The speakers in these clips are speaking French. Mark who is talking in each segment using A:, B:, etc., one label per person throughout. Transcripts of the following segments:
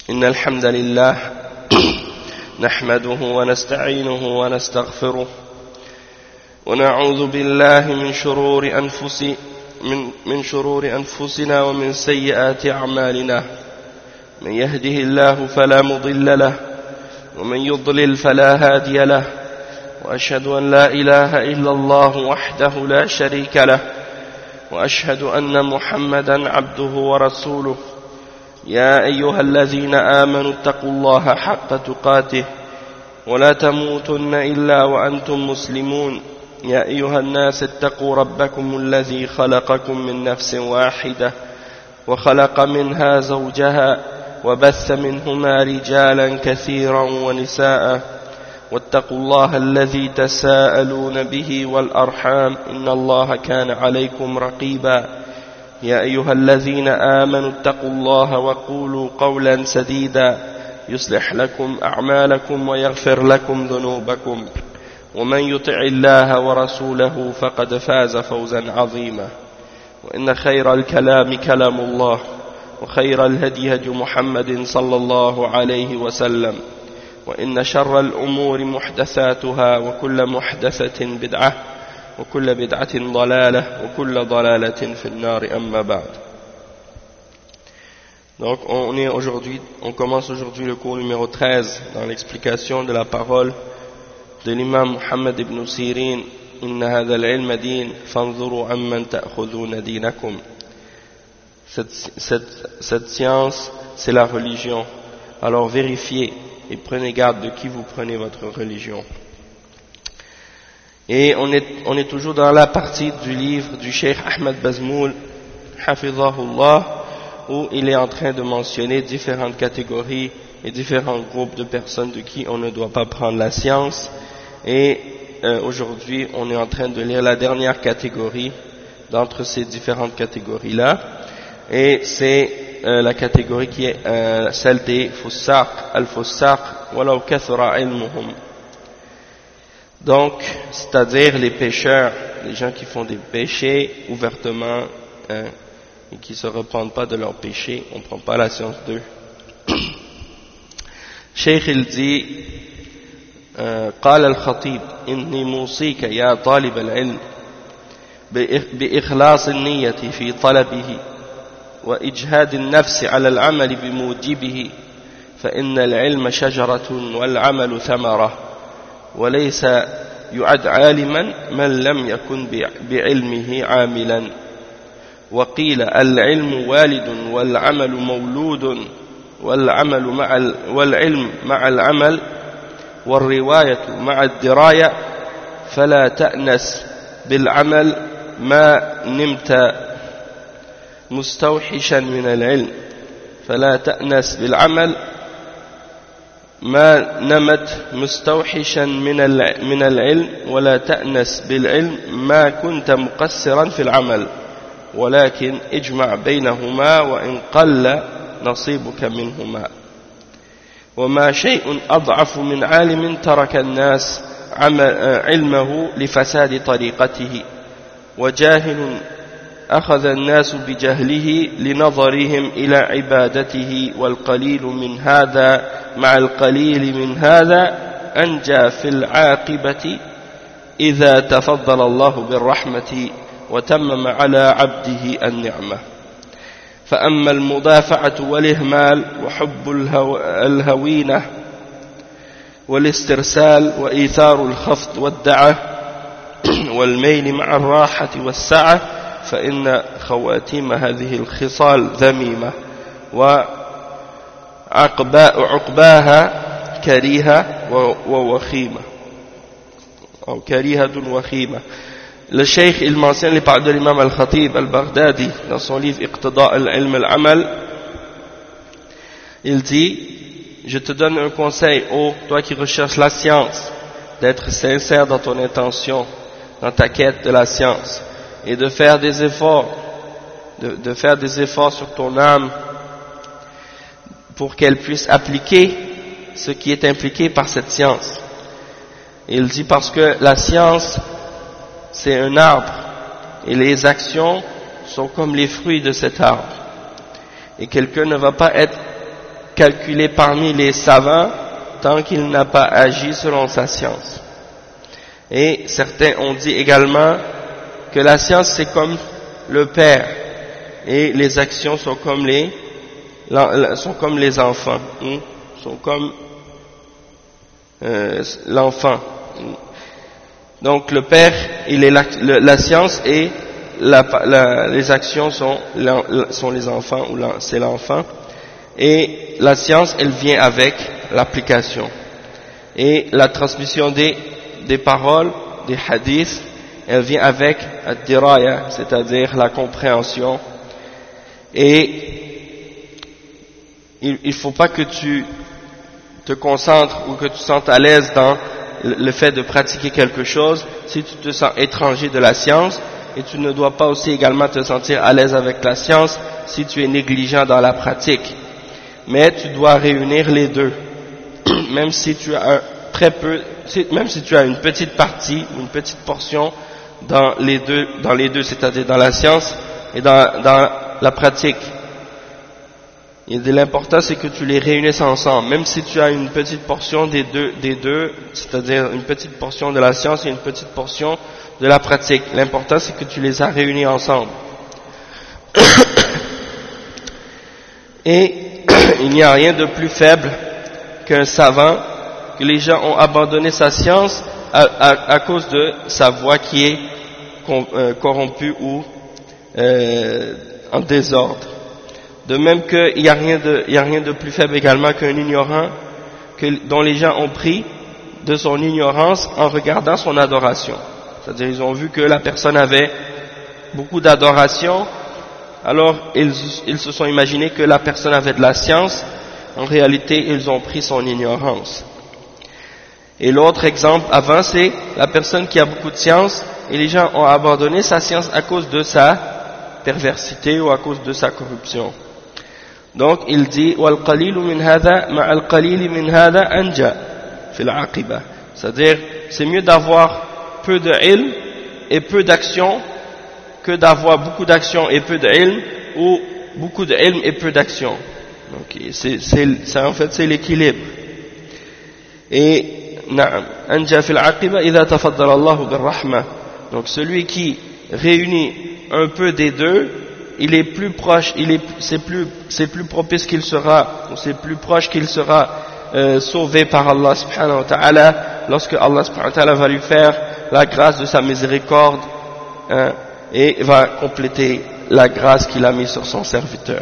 A: إن الحمد لله نحمده ونستعينه ونستغفره ونعوذ بالله من شرور أنفسنا ومن سيئات أعمالنا. من يهده الله فلا مضل له ومن يضلل فلا هادي له، وأشهد أن لا إله إلا الله وحده لا شريك له، وأشهد أن محمدا عبده ورسوله. يا أيها الذين آمنوا اتقوا الله حق تقاته ولا تموتن إلا وأنتم مسلمون. يا أيها الناس اتقوا ربكم الذي خلقكم من نفس واحدة وخلق منها زوجها وبث منهما رجالا كثيرا ونساء، واتقوا الله الذي تساءلون به والأرحام إن الله كان عليكم رقيبا. يا أيها الذين آمنوا اتقوا الله وقولوا قولا سديدا يصلح لكم أعمالكم ويغفر لكم ذنوبكم، ومن يطع الله ورسوله فقد فاز فوزا عظيما. وإن خير الكلام كلام الله، وخير الهدي هدي محمد صلى الله عليه وسلم، وإن شر الأمور محدثاتها وكل محدثة بدعة وكل بدعة ضلالة وكل ضلالة في النار أما بعد. Donc on commence aujourd'hui le cours numéro 13 dans l'explication de la parole de l'imam Muhammad ibn Sirin: Inna hadha al-ilma din fanzuru amman ta'khudhuna dinakum. Cette science, c'est la religion. Alors vérifiez et prenez garde de qui vous prenez votre religion. Et on est toujours dans la partie du livre du Cheikh Ahmed Bazmoul, Hafizahullah, où il est en train de mentionner différentes catégories et différents groupes de personnes de qui on ne doit pas prendre la science. Et aujourd'hui, on est en train de lire la dernière catégorie d'entre ces différentes catégories-là. Et c'est la catégorie qui est celle des fussaq, al-fussaq, walau kathura ilmuhum. Donc, c'est-à-dire les pécheurs, les gens qui font des péchés ouvertement et qui ne se repentent pas de leurs péchés, on ne prend pas la science d'eux. Cheikh il dit: قال الخطيب إني موصيك يا طالب العلم بإخلاص النية في طلبه وإجهاد النفس على العمل بموجبه، فإن العلم شجرة والعمل ثمرة، وليس يعد عالما من لم يكن بعلمه عاملا. وقيل العلم والد والعمل مولود، والعلم مع العمل والرواية مع الدراية، فلا تأنس بالعمل ما نمت مستوحشا من العلم، فلا تأنس بالعمل ما نمت مستوحشا من العلم، ولا تأنس بالعلم ما كنت مقصرا في العمل، ولكن اجمع بينهما وإن قل نصيبك منهما. وما شيء أضعف من عالم ترك الناس علمه لفساد طريقته، وجاهل أخذ الناس بجهله لنظرهم إلى عبادته، والقليل من هذا مع القليل من هذا أنجى في العاقبة إذا تفضل الله بالرحمة وتمم على عبده النعمة. فأما المدافعة والإهمال وحب الهوينة والاسترسال وإيثار الخفض والدعة والميل مع الراحة والسعة، فإن خواتيم هذه الخصال ذميمة وعقباها كريهة ووخيمة أو كريهة وخيمة. Le Cheikh il mentionne les paroles de l'imam al-Khatib al-Baghdadi dans son livre Iqtida al-Ilm al-Amal. Il dit: je te donne un conseil, ô toi qui recherches la science, d'être sincère dans ton intention, dans ta quête de la science, et de faire des efforts, de faire des efforts sur ton âme pour qu'elle puisse appliquer ce qui est impliqué par cette science. Et il dit parce que la science, c'est un arbre, et les actions sont comme les fruits de cet arbre. Et quelqu'un ne va pas être calculé parmi les savants tant qu'il n'a pas agi selon sa science. Et certains ont dit également que la science c'est comme le père et les actions sont comme les enfants, sont comme l'enfant. Donc le père, il est la science et les actions sont les enfants ou c'est l'enfant. Et la science, elle vient avec l'application. Et la transmission des paroles, des hadiths, elle vient avec ad-diraya, c'est-à-dire la compréhension. Et il ne faut pas que tu te concentres ou que tu te sentes à l'aise dans le fait de pratiquer quelque chose si tu te sens étranger de la science, et tu ne dois pas aussi également te sentir à l'aise avec la science si tu es négligent dans la pratique. Mais tu dois réunir les deux, même si tu as même si tu as une petite partie, une petite portion dans les deux, c'est-à-dire dans la science et dans la pratique. Et l'important c'est que tu les réunisses ensemble, même si tu as une petite portion des deux, c'est-à-dire une petite portion de la science et une petite portion de la pratique. L'important c'est que tu les as réunis ensemble. Et il n'y a rien de plus faible qu'un savant, que les gens ont abandonné sa science à cause de sa voix qui est corrompue ou en désordre. De même qu'il n'y a rien de plus faible également qu'un ignorant dont les gens ont pris de son ignorance en regardant son adoration. C'est-à-dire ils ont vu que la personne avait beaucoup d'adoration, alors ils se sont imaginés que la personne avait de la science. En réalité, ils ont pris son ignorance. Et l'autre exemple avant, c'est la personne qui a beaucoup de science et les gens ont abandonné sa science à cause de sa perversité ou à cause de sa corruption. Donc il dit وَالْقَلِيلُ مِنْ هَذَا مَعَ الْقَلِيلِ مِنْ هَذَا أَنْجَى فِي الْعَاقِبَةِ. C'est-à-dire, c'est mieux d'avoir peu de ilm et peu d'action que d'avoir beaucoup d'action et peu de ilm, ou beaucoup de ilm et peu d'action. Donc en fait c'est l'équilibre. Et أنجى في العاقبة إذا تفضل الله بالرحمة. Donc celui qui réunit un peu des deux, il est plus proche, c'est plus propice qu'il sera, ou c'est plus proche qu'il sera sauvé par Allah subhanahu wa ta'ala, lorsque Allah subhanahu wa ta'ala va lui faire la grâce de sa miséricorde, et va compléter la grâce qu'il a mise sur son serviteur.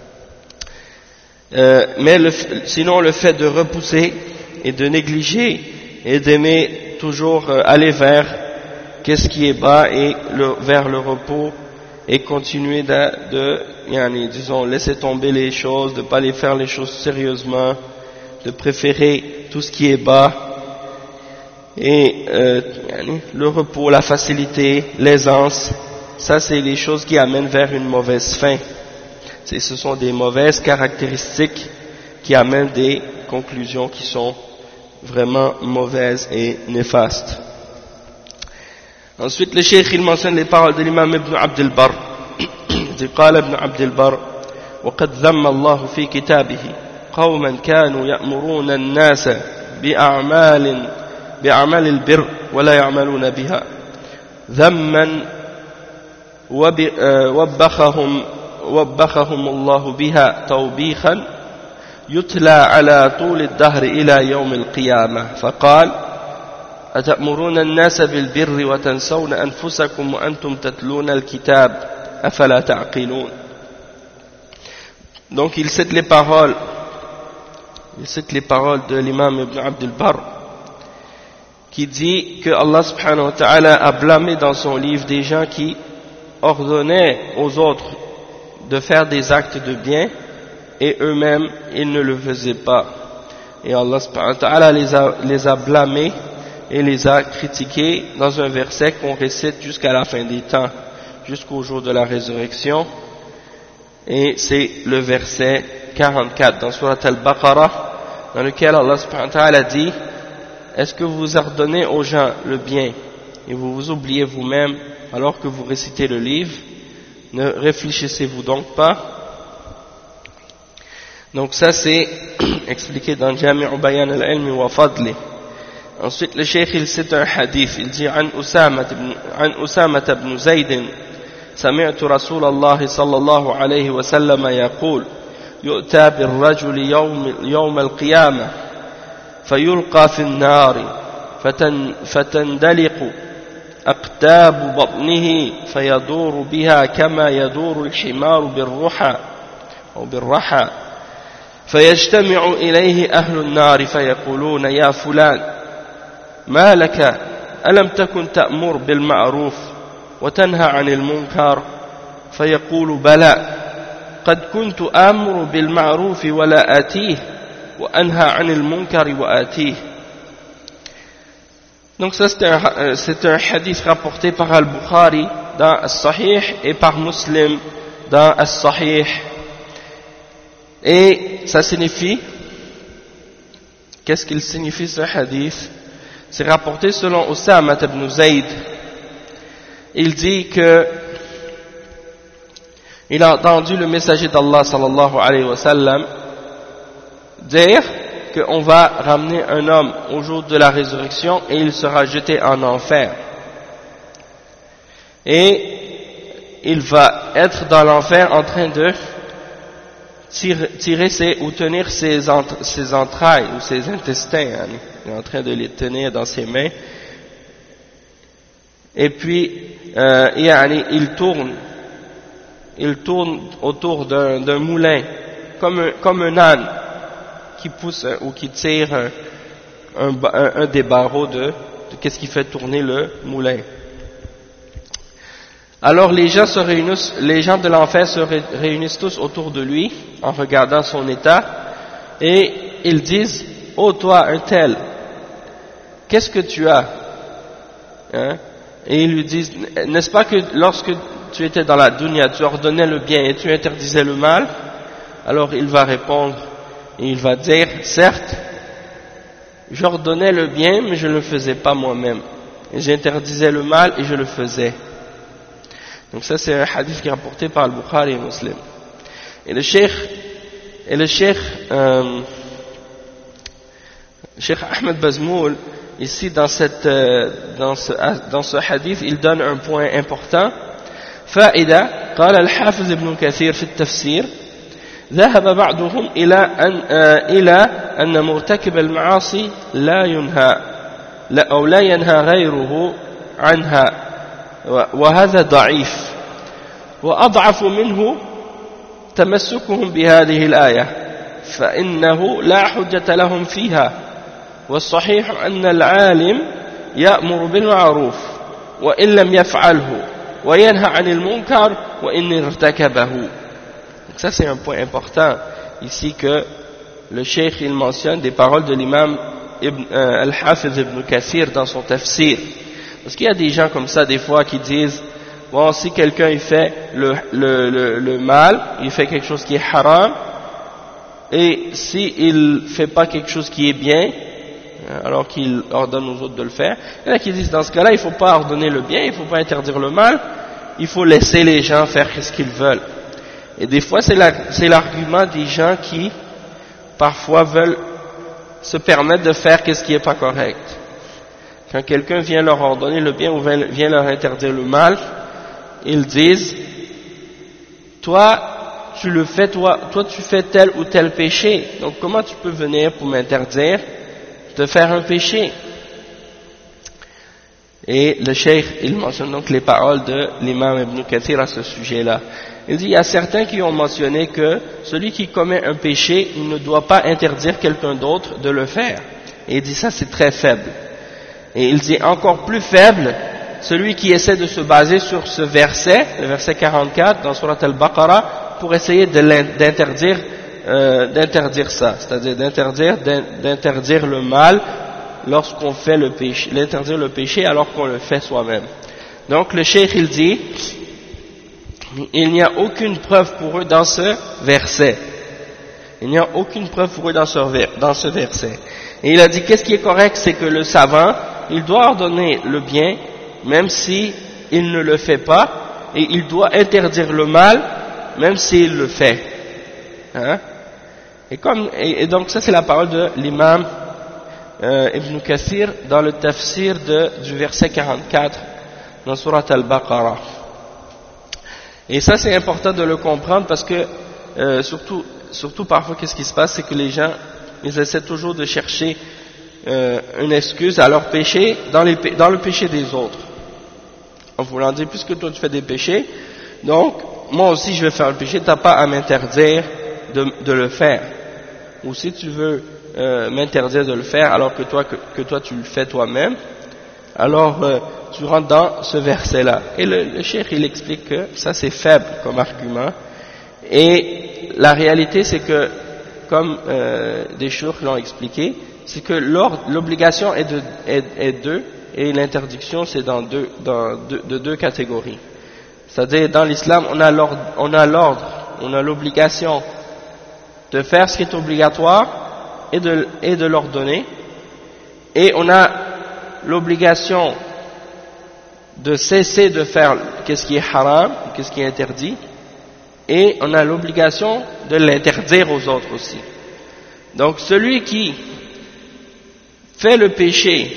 A: Mais sinon le fait de repousser et de négliger et d'aimer toujours aller vers qu'est-ce qui est bas et vers le repos, et continuer disons, laisser tomber les choses, de ne pas les faire les choses sérieusement, de préférer tout ce qui est bas, et le repos, la facilité, l'aisance, ça c'est les choses qui amènent vers une mauvaise fin. Ce sont des mauvaises caractéristiques qui amènent des conclusions qui sont vraiment mauvaises et néfastes. Ensuite, le cheikh il mentionne les paroles de l'imam Ibn Abd al-Barr. قال ابن عبد البر وقد ذم الله في كتابه قوما كانوا يأمرون الناس بأعمال البر ولا يعملون بها ذما وبخهم الله بها توبيخا يتلى على طول الدهر إلى يوم القيامة فقال أتأمرون الناس بالبر وتنسون أنفسكم وأنتم تتلون الكتاب أفلا تعقلون. Donc il cite les paroles de l'imam Ibn Abd al-Barr qui dit que Allah subhanahu wa ta'ala a blâmé dans son livre des gens qui ordonnaient aux autres de faire des actes de bien et eux-mêmes ils ne le faisaient pas. Et Allah subhanahu wa ta'ala les a blâmés et les a critiqués dans un verset qu'on récite jusqu'à la fin des temps, jusqu'au jour de la résurrection, et c'est le verset 44 dans Surat Al-Baqarah, dans lequel Allah subhanahu wa ta'ala dit: est-ce que vous ordonnez aux gens le bien et vous vous oubliez vous-même alors que vous récitez le livre? Ne réfléchissez-vous donc pas? Donc ça c'est expliqué dans Jami'u Bayan al-Ilmi wa Fadli. Ensuite le cheikh il cite un hadith, il dit عن أسامة بن زيد سمعت رسول الله صلى الله عليه وسلم يقول يؤتى بالرجل يوم القيامة فيلقى في النار فتندلق أقتاب بطنه فيدور بها كما يدور الحمار بالرحى فيجتمع إليه أهل النار فيقولون يا فلان ما لك ألم تكن تأمر بالمعروف وتنهى عن المنكر فيقول بلى قد كنت آمر بالمعروف ولا آتيه وأنهى عن المنكر وآتيه. Donc ça c'est un hadith rapporté par Al-Bukhari dans As-Sahih et par Muslim dans As-Sahih. Et ça signifie, qu'est-ce qu'il signifie ce hadith? C'est rapporté selon Usama ibn Zayd. Il dit que il a entendu le messager d'Allah sallallahu alayhi wa sallam dire qu'on va ramener un homme au jour de la résurrection et il sera jeté en enfer. Et il va être dans l'enfer en train de tenir ses entrailles ou ses intestins. Il est en train de les tenir dans ses mains. Et puis, il tourne autour d'un moulin, comme un âne qui pousse ou qui tire un des barreaux de qu'est-ce qui fait tourner le moulin. Alors les gens de l'enfer se réunissent tous autour de lui en regardant son état et ils disent « Oh toi, un tel, qu'est-ce que tu as ?» Et ils lui disent « N'est-ce pas que lorsque tu étais dans la dunya, tu ordonnais le bien et tu interdisais le mal ?» Alors il va répondre et il va dire « Certes, j'ordonnais le bien mais je ne le faisais pas moi-même. Et j'interdisais le mal et je le faisais. » Donc ça c'est un hadith qui est rapporté par Al-Bukhari et Muslim. Et le cheikh Ahmed Bazmoul, ici dans ce hadith, il donne un point important. فائدة قال الحافظ ابن كثير في التفسير ذهب بعضهم إلى أن مرتكب المعاصي لا ينهى غيره عنها وهذا ضعيف وأضعف منه تمسكهم بهذه الآية فإنه لا حجة لهم فيها والصحيح أن العالم يأمر بالمعروف وإن لم يفعله وينهى عن المنكر وإن ارتكبه. Donc ça c'est un point important ici que le cheikh il mentionne des paroles de l'imam Al-Hafiz ibn Kathir dans son tafsir. Parce qu'il y a des gens comme ça des fois qui disent bon, si quelqu'un il fait le mal, il fait quelque chose qui est haram, et s'il fait pas quelque chose qui est bien, alors qu'il ordonne aux autres de le faire, il y en a qui disent dans ce cas-là, il faut pas ordonner le bien, il faut pas interdire le mal, il faut laisser les gens faire ce qu'ils veulent. Et des fois c'est l'argument des gens qui parfois veulent se permettre de faire ce qui est pas correct. Quand quelqu'un vient leur ordonner le bien ou vient leur interdire le mal, ils disent toi tu fais tel ou tel péché, donc comment tu peux venir pour m'interdire de faire un péché? Et le cheikh il mentionne donc les paroles de l'imam Ibn Kathir à ce sujet-là. Il dit il y a certains qui ont mentionné que celui qui commet un péché, il ne doit pas interdire quelqu'un d'autre de le faire. Et il dit ça c'est très faible. Et il dit encore plus faible, celui qui essaie de se baser sur ce verset, le verset 44 dans Surat Al-Baqarah, pour essayer d'interdire ça, c'est-à-dire d'interdire le mal lorsqu'on fait le péché, d'interdire le péché alors qu'on le fait soi-même. Donc le cheikh il dit, il n'y a aucune preuve pour eux dans ce verset. Il n'y a aucune preuve pour eux dans ce verset. Et il a dit qu'est-ce qui est correct, c'est que le savant, il doit ordonner le bien, même si il ne le fait pas, et il doit interdire le mal, même s'il le fait. Et donc ça c'est la parole de l'imam Ibn Kathir dans le tafsir du verset 44 dans Surat Al-Baqarah. Et ça c'est important de le comprendre parce que surtout parfois qu'est-ce qui se passe, c'est que les gens ils essaient toujours de chercher une excuse à leur péché dans le péché des autres, en voulant dire puisque toi tu fais des péchés, donc moi aussi je vais faire le péché, t'as pas à m'interdire de le faire. Ou si tu veux m'interdire de le faire alors que toi tu le fais toi-même, alors tu rentres dans ce verset là. Et le cheikh il explique que ça c'est faible comme argument, et la réalité c'est que comme des choukhs l'ont expliqué, c'est que l'obligation est deux et l'interdiction c'est de deux catégories. C'est-à-dire dans l'islam on a l'obligation de faire ce qui est obligatoire et de l'ordonner, et on a l'obligation de cesser de faire qu'est-ce qui est haram, qu'est-ce qui est interdit, et on a l'obligation de l'interdire aux autres aussi. Donc celui qui fait le péché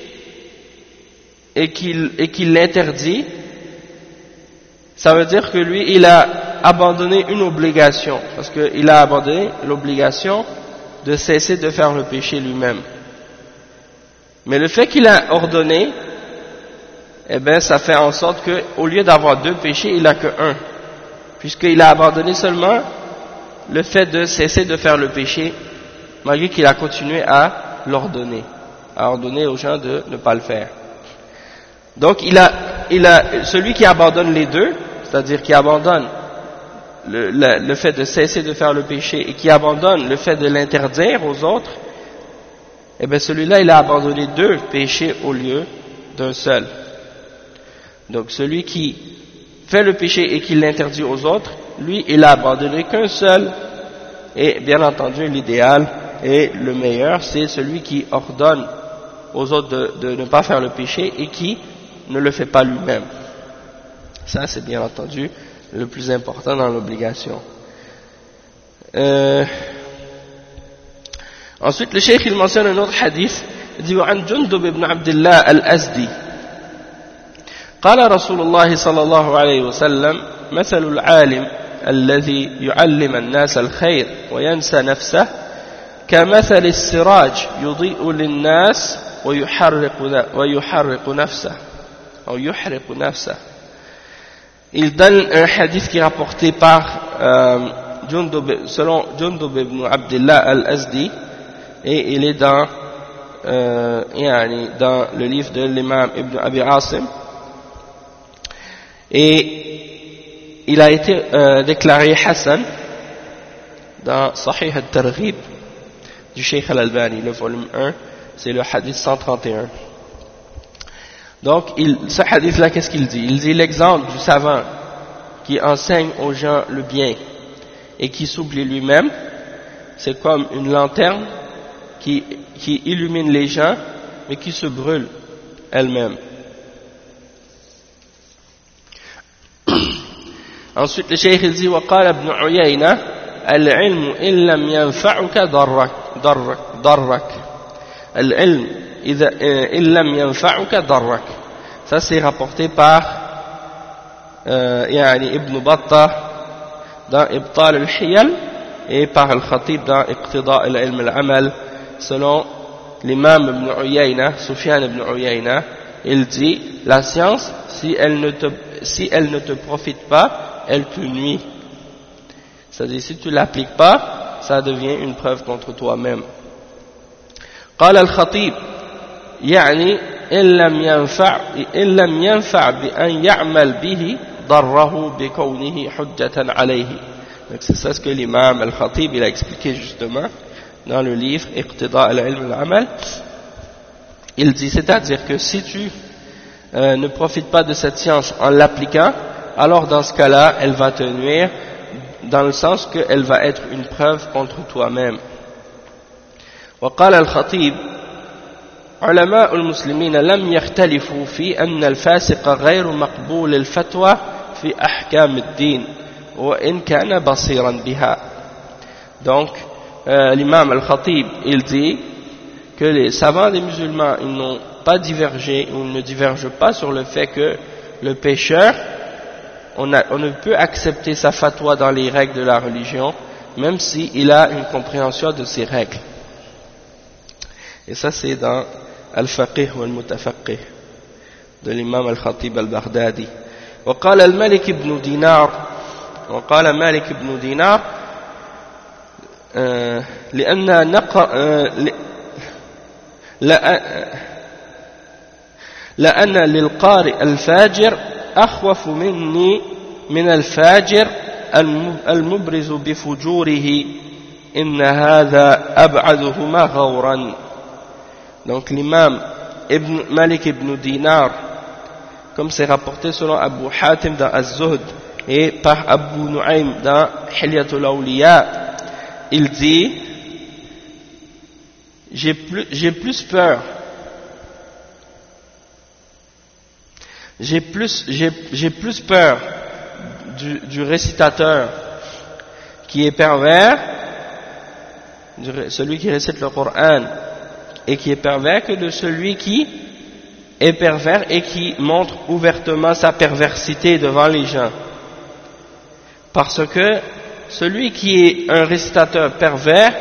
A: et qui l'interdit, ça veut dire que lui il a abandonné une obligation, parce qu'il a abandonné l'obligation de cesser de faire le péché lui-même. Mais le fait qu'il a ordonné, eh bien ça fait en sorte qu'au lieu d'avoir deux péchés, il n'a que un, puisqu'il a abandonné seulement le fait de cesser de faire le péché, malgré qu'il a continué à l'ordonner, à ordonner aux gens de ne pas le faire. Donc celui qui abandonne les deux, c'est-à-dire qui abandonne le fait de cesser de faire le péché et qui abandonne le fait de l'interdire aux autres, eh bien celui-là il a abandonné deux péchés au lieu d'un seul. Donc celui qui fait le péché et qui l'interdit aux autres, lui il a abandonné qu'un seul, et bien entendu l'idéal et le meilleur c'est celui qui ordonne aux autres de ne pas faire le péché et qui ne le fait pas lui-même. Ça c'est bien entendu le plus important dans l'obligation. Ensuite le cheikh il mentionne un autre hadith, il dit عن جندب بن عبد الله الأزدي قال رسول الله صلى الله عليه وسلم مثل العالم الذي يعلم الناس الخير وينسى نفسه كمثل السراج يضيء للناس ويحرق نفسه أو يحرق نفسه. Il donne un hadith qui est rapporté par selon Jundub ibn Abdullah al-Azdi, et il est dans le livre de l'imam Ibn Abi Asim, et il a été déclaré Hassan dans Sahih al-Targhib du Cheikh al-Albani, le volume 1, c'est le hadith 131. Donc, ce hadith-là, qu'est-ce qu'il dit? Il dit l'exemple du savant qui enseigne aux gens le bien et qui s'oublie lui-même, c'est comme une lanterne qui illumine les gens, mais qui se brûle elle-même. Ensuite, le cheikh il dit وقال ابن عيينة العلم إن لم ينفعك ضرك العلم إن لم ينفعك ضرك. Ça c'est rapporté par Ibn Battah dans Ibtal al-Hiyal et par Al-Khatib dans Iqtida al-Ilm al-Amal. Selon l'imam Ibn Uyayna, Sufyan Ibn Uyayna, il dit la science, si elle ne te profite pas, elle te nuit. C'est-à-dire si tu l'appliques pas, ça devient une preuve contre toi-même. قال الخطيب يعني إن لم ينفع بأن يعمل به ضره بكونه حجة عليه. Donc c'est ça ce que l'imam al-Khatib il a expliqué justement dans le livre Iqtida al-Ilm al-Amal. Il dit, c'est-à-dire que si tu ne profites pas de cette science en l'appliquant, alors dans ce cas-là elle va te nuire, dans le sens qu'elle va être une preuve contre toi-même. وقال الخطيب علماء المسلمين لم يختلفوا في أن الفاسق غير مقبول الفتوى في أحكام الدين وإن كان بصيرا بها. Donc l'imam Al-Khatib, il dit que les savants des musulmans, ils n'ont pas divergé, ou ne divergent pas sur le fait que le pécheur, on ne peut accepter sa fatwa dans les règles de la religion, même s'il a une compréhension de ces règles. Et ça c'est dans Al-Faqih ou Al-Mutafaqih de l'imam Al-Khatib Al-Baghdadi. وقال الملك بن دينار وقال مالك بن دينار لأن للقارئ الفاجر أخوف مني من الفاجر المبرز بفجوره إن هذا أبعدهما غورا. Donc l'imam Malik ibn Dinar, comme c'est rapporté selon Abu Hatim dans Az-Zuhd et par Abu Nu'aym dans Hilyatul Awliya, il dit j'ai plus peur du récitateur qui est pervers, celui qui récite le Coran et qui est pervers, que de celui qui est pervers et qui montre ouvertement sa perversité devant les gens. Parce que celui qui est un récitateur pervers,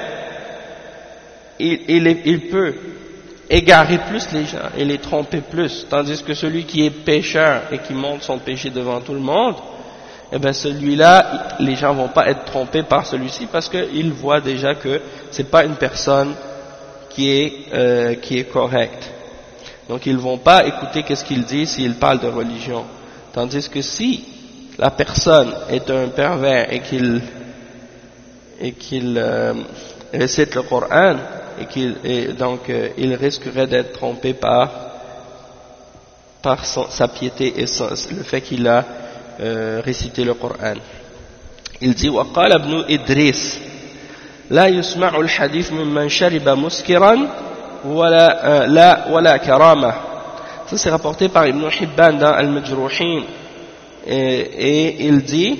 A: il peut égarer plus les gens et les tromper plus, tandis que celui qui est pécheur et qui montre son péché devant tout le monde, eh bien celui-là, les gens vont pas être trompés par celui-ci parce qu'ils voient déjà que c'est pas une personne qui est correcte. Donc ils vont pas écouter qu'est-ce qu'il dit s'il parle de religion. Tandis que si la personne est un pervers et qu'il récite le Coran donc il risquerait d'être trompé par sa piété et le fait qu'il a récité le Coran. Il dit وقال ابن إدريس لا يسمع الحديث ممن شرب مسكرا ولا كرامة. Ça c'est rapporté par Ibn Hibban dans Al-Majruhin et il dit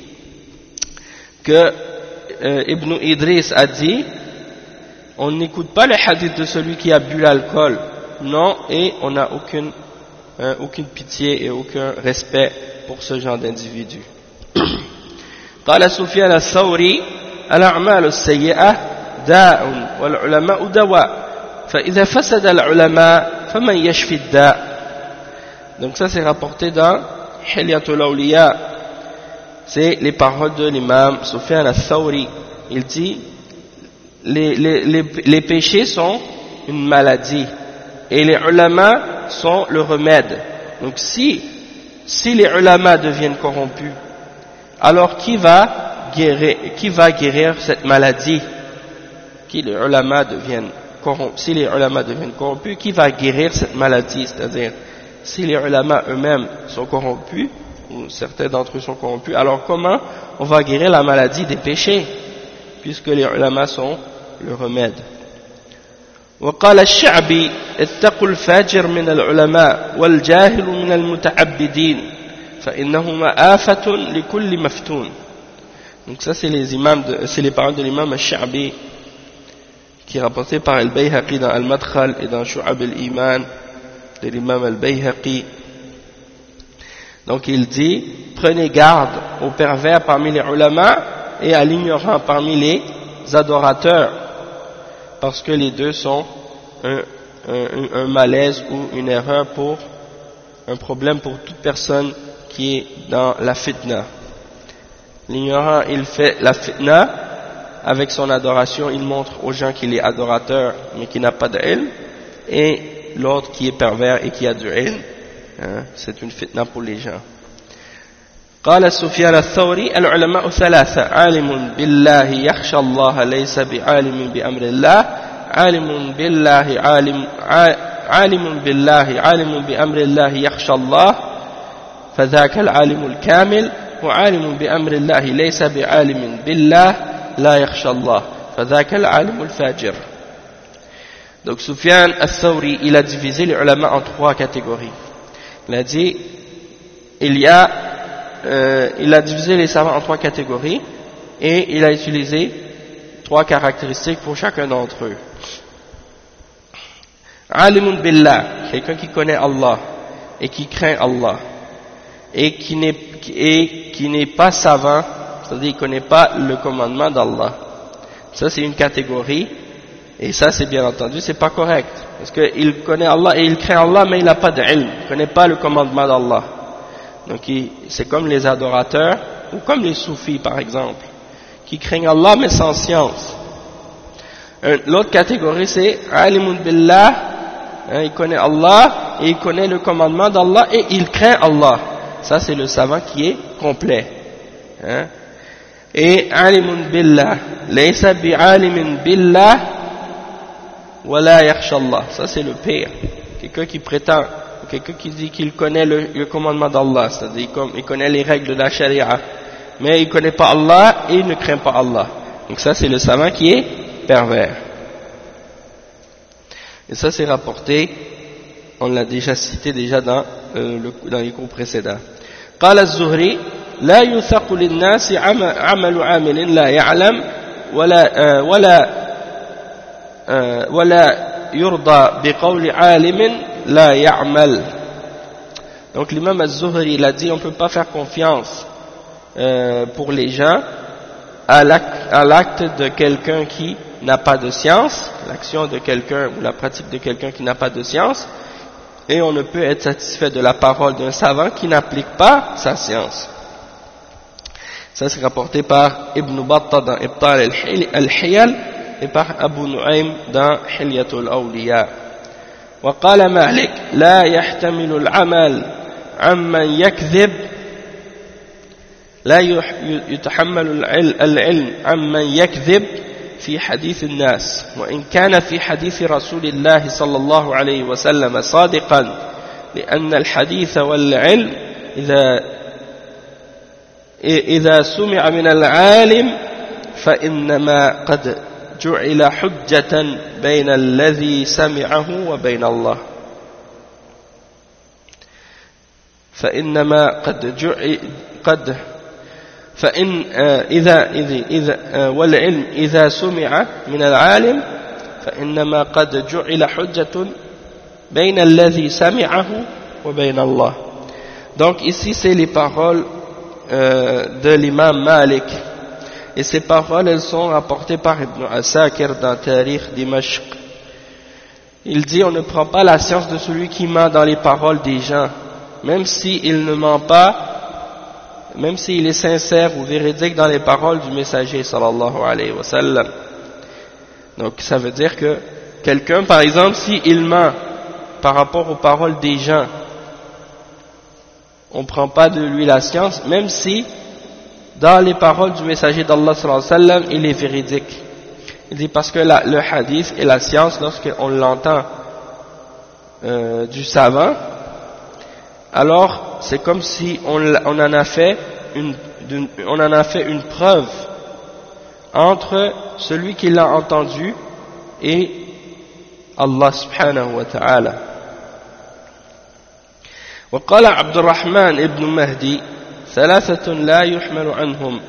A: que Ibn Idris a dit on n'écoute pas les hadiths de celui qui a bu l'alcool, non, et on n'a aucune pitié et aucun respect pour ce genre d'individu. قال سفيان الثوري الأعمال السيئة داء والعلماء دواء فإذا فسد العلماء فمن يشفي الداء. Donc ça c'est rapporté dans Hilyatul Awliya, c'est les paroles de l'imam Sufyan al-Thawri. Il dit les péchés sont une maladie et les ulama sont le remède. Donc si les ulama deviennent corrompus, alors qui va guérir cette maladie? Si les ulama deviennent corrompus, qui va guérir cette maladie? C'est-à-dire, si les ulama eux-mêmes sont corrompus, ou certains d'entre eux sont corrompus, alors comment on va guérir la maladie des péchés, puisque les ulama sont le remède? وقال الشعبي اتقوا الفاجر من العلماء والجاهل من المتعبدين فإنهما آفة لكل مفتون. Donc ça c'est les paroles de l'imam al-Sha'bi qui est rapporté par Al-Bayhaqi dans Al-Madkhal et dans Shu'ab al-Iman de l'imam Al-Bayhaqi. Donc il dit prenez garde aux pervers parmi les ulama et à l'ignorant parmi les adorateurs, parce que les deux sont un malaise ou une erreur un problème pour toute personne qui est dans la fitna. L'ignorant, il fait la fitna avec son adoration, il montre aux gens qu'il est adorateur mais qui n'a pas d'ilm, et l'autre qui est pervers et qui a du ilm, c'est une fitna pour les gens. قال سفيان الثوري العلماء ثلاثة عالم بالله يخشى الله ليس بعالم بأمر الله عالم بالله عالم بأمر الله يخشى الله فذاك العالم الكامل وعالم بأمر الله ليس بعالم بالله لا يخشى الله فذاك العالم الفاجر. Donc Sufyan al-Thawri, il a divisé les ulama en trois catégories. Il a dit il a divisé les savants en trois catégories et il a utilisé 3 caractéristiques pour chacun d'entre eux. Alimun billah, quelqu'un qui connaît Allah et qui craint Allah et qui n'est pas savant, c'est-à-dire qu'il ne connaît pas le commandement d'Allah. Ça c'est une catégorie, et ça c'est bien entendu, c'est pas correct. Parce qu'il connaît Allah et il craint Allah, mais il n'a pas d'ilm, il ne connaît pas le commandement d'Allah. Donc c'est comme les adorateurs, ou comme les soufis par exemple, qui craignent Allah mais sans science. L'autre catégorie c'est alimun billah, il connaît Allah et il connaît le commandement d'Allah et il craint Allah. Ça c'est le savant qui est complet. Et alimun billah, laysa bi'alimin billah wala yakhsha Allah. Ça c'est le pire. Quelqu'un qui prétend, quelqu'un qui dit qu'il connaît le commandement d'Allah, c'est-à-dire il connaît les règles de la charia, mais il ne connaît pas Allah et il ne craint pas Allah. Donc ça c'est le savant qui est pervers. Et ça c'est rapporté, on l'a déjà cité dans les cours précédents. قال الزهري لا يثق للناس عمل عامل لا يعلم ولا يرضى بقول عالم لا يعمل. Donc l'imam al-Zuhri il a dit on ne peut pas faire confiance pour les gens à l'acte de quelqu'un qui n'a pas de science, l'action de quelqu'un ou la pratique de quelqu'un qui n'a pas de science, et on ne peut être satisfait de la parole d'un savant qui n'applique pas sa science. Ça c'est rapporté par Ibn Battah dans Ibtal al-Hiyal et par Abu Nu'aym dans Hilyatul Awliya. وقال مالك لا يحتمل العمل عمن يكذب لا يتحمل العلم عمن يكذب في حديث الناس وإن كان في حديث رسول الله صلى الله عليه وسلم صادقا لأن الحديث والعلم إذا سمع من العالم فإنما قد جعل حجة بين الذي سمعه وبين الله فإنما فإن والعلم إذا سمع من العالم فإنما قد جعل حجة بين الذي سمعه وبين الله. Donc ici c'est les paroles de l'imam Malik, et ces paroles elles sont rapportées par Ibn Asakir dans Tarikh Dimashq. Il dit on ne prend pas la science de celui qui ment dans les paroles des gens, même s'il ne ment pas, même s'il est sincère ou véridique dans les paroles du messager sallallahu alayhi wa sallam. Donc ça veut dire que quelqu'un par exemple s'il ment par rapport aux paroles des gens, on ne prend pas de lui la science, même si dans les paroles du messager d'Allah sallallahu alayhi wa sallam il est véridique. Il dit parce que le hadith et la science, lorsqu'on l'entend du savant, alors c'est comme si on en a fait une preuve entre celui qui l'a entendu et Allah subhanahu wa ta'ala. وقال عبد الرحمن ابن مهدي ثلاثة لا يحمل عنهم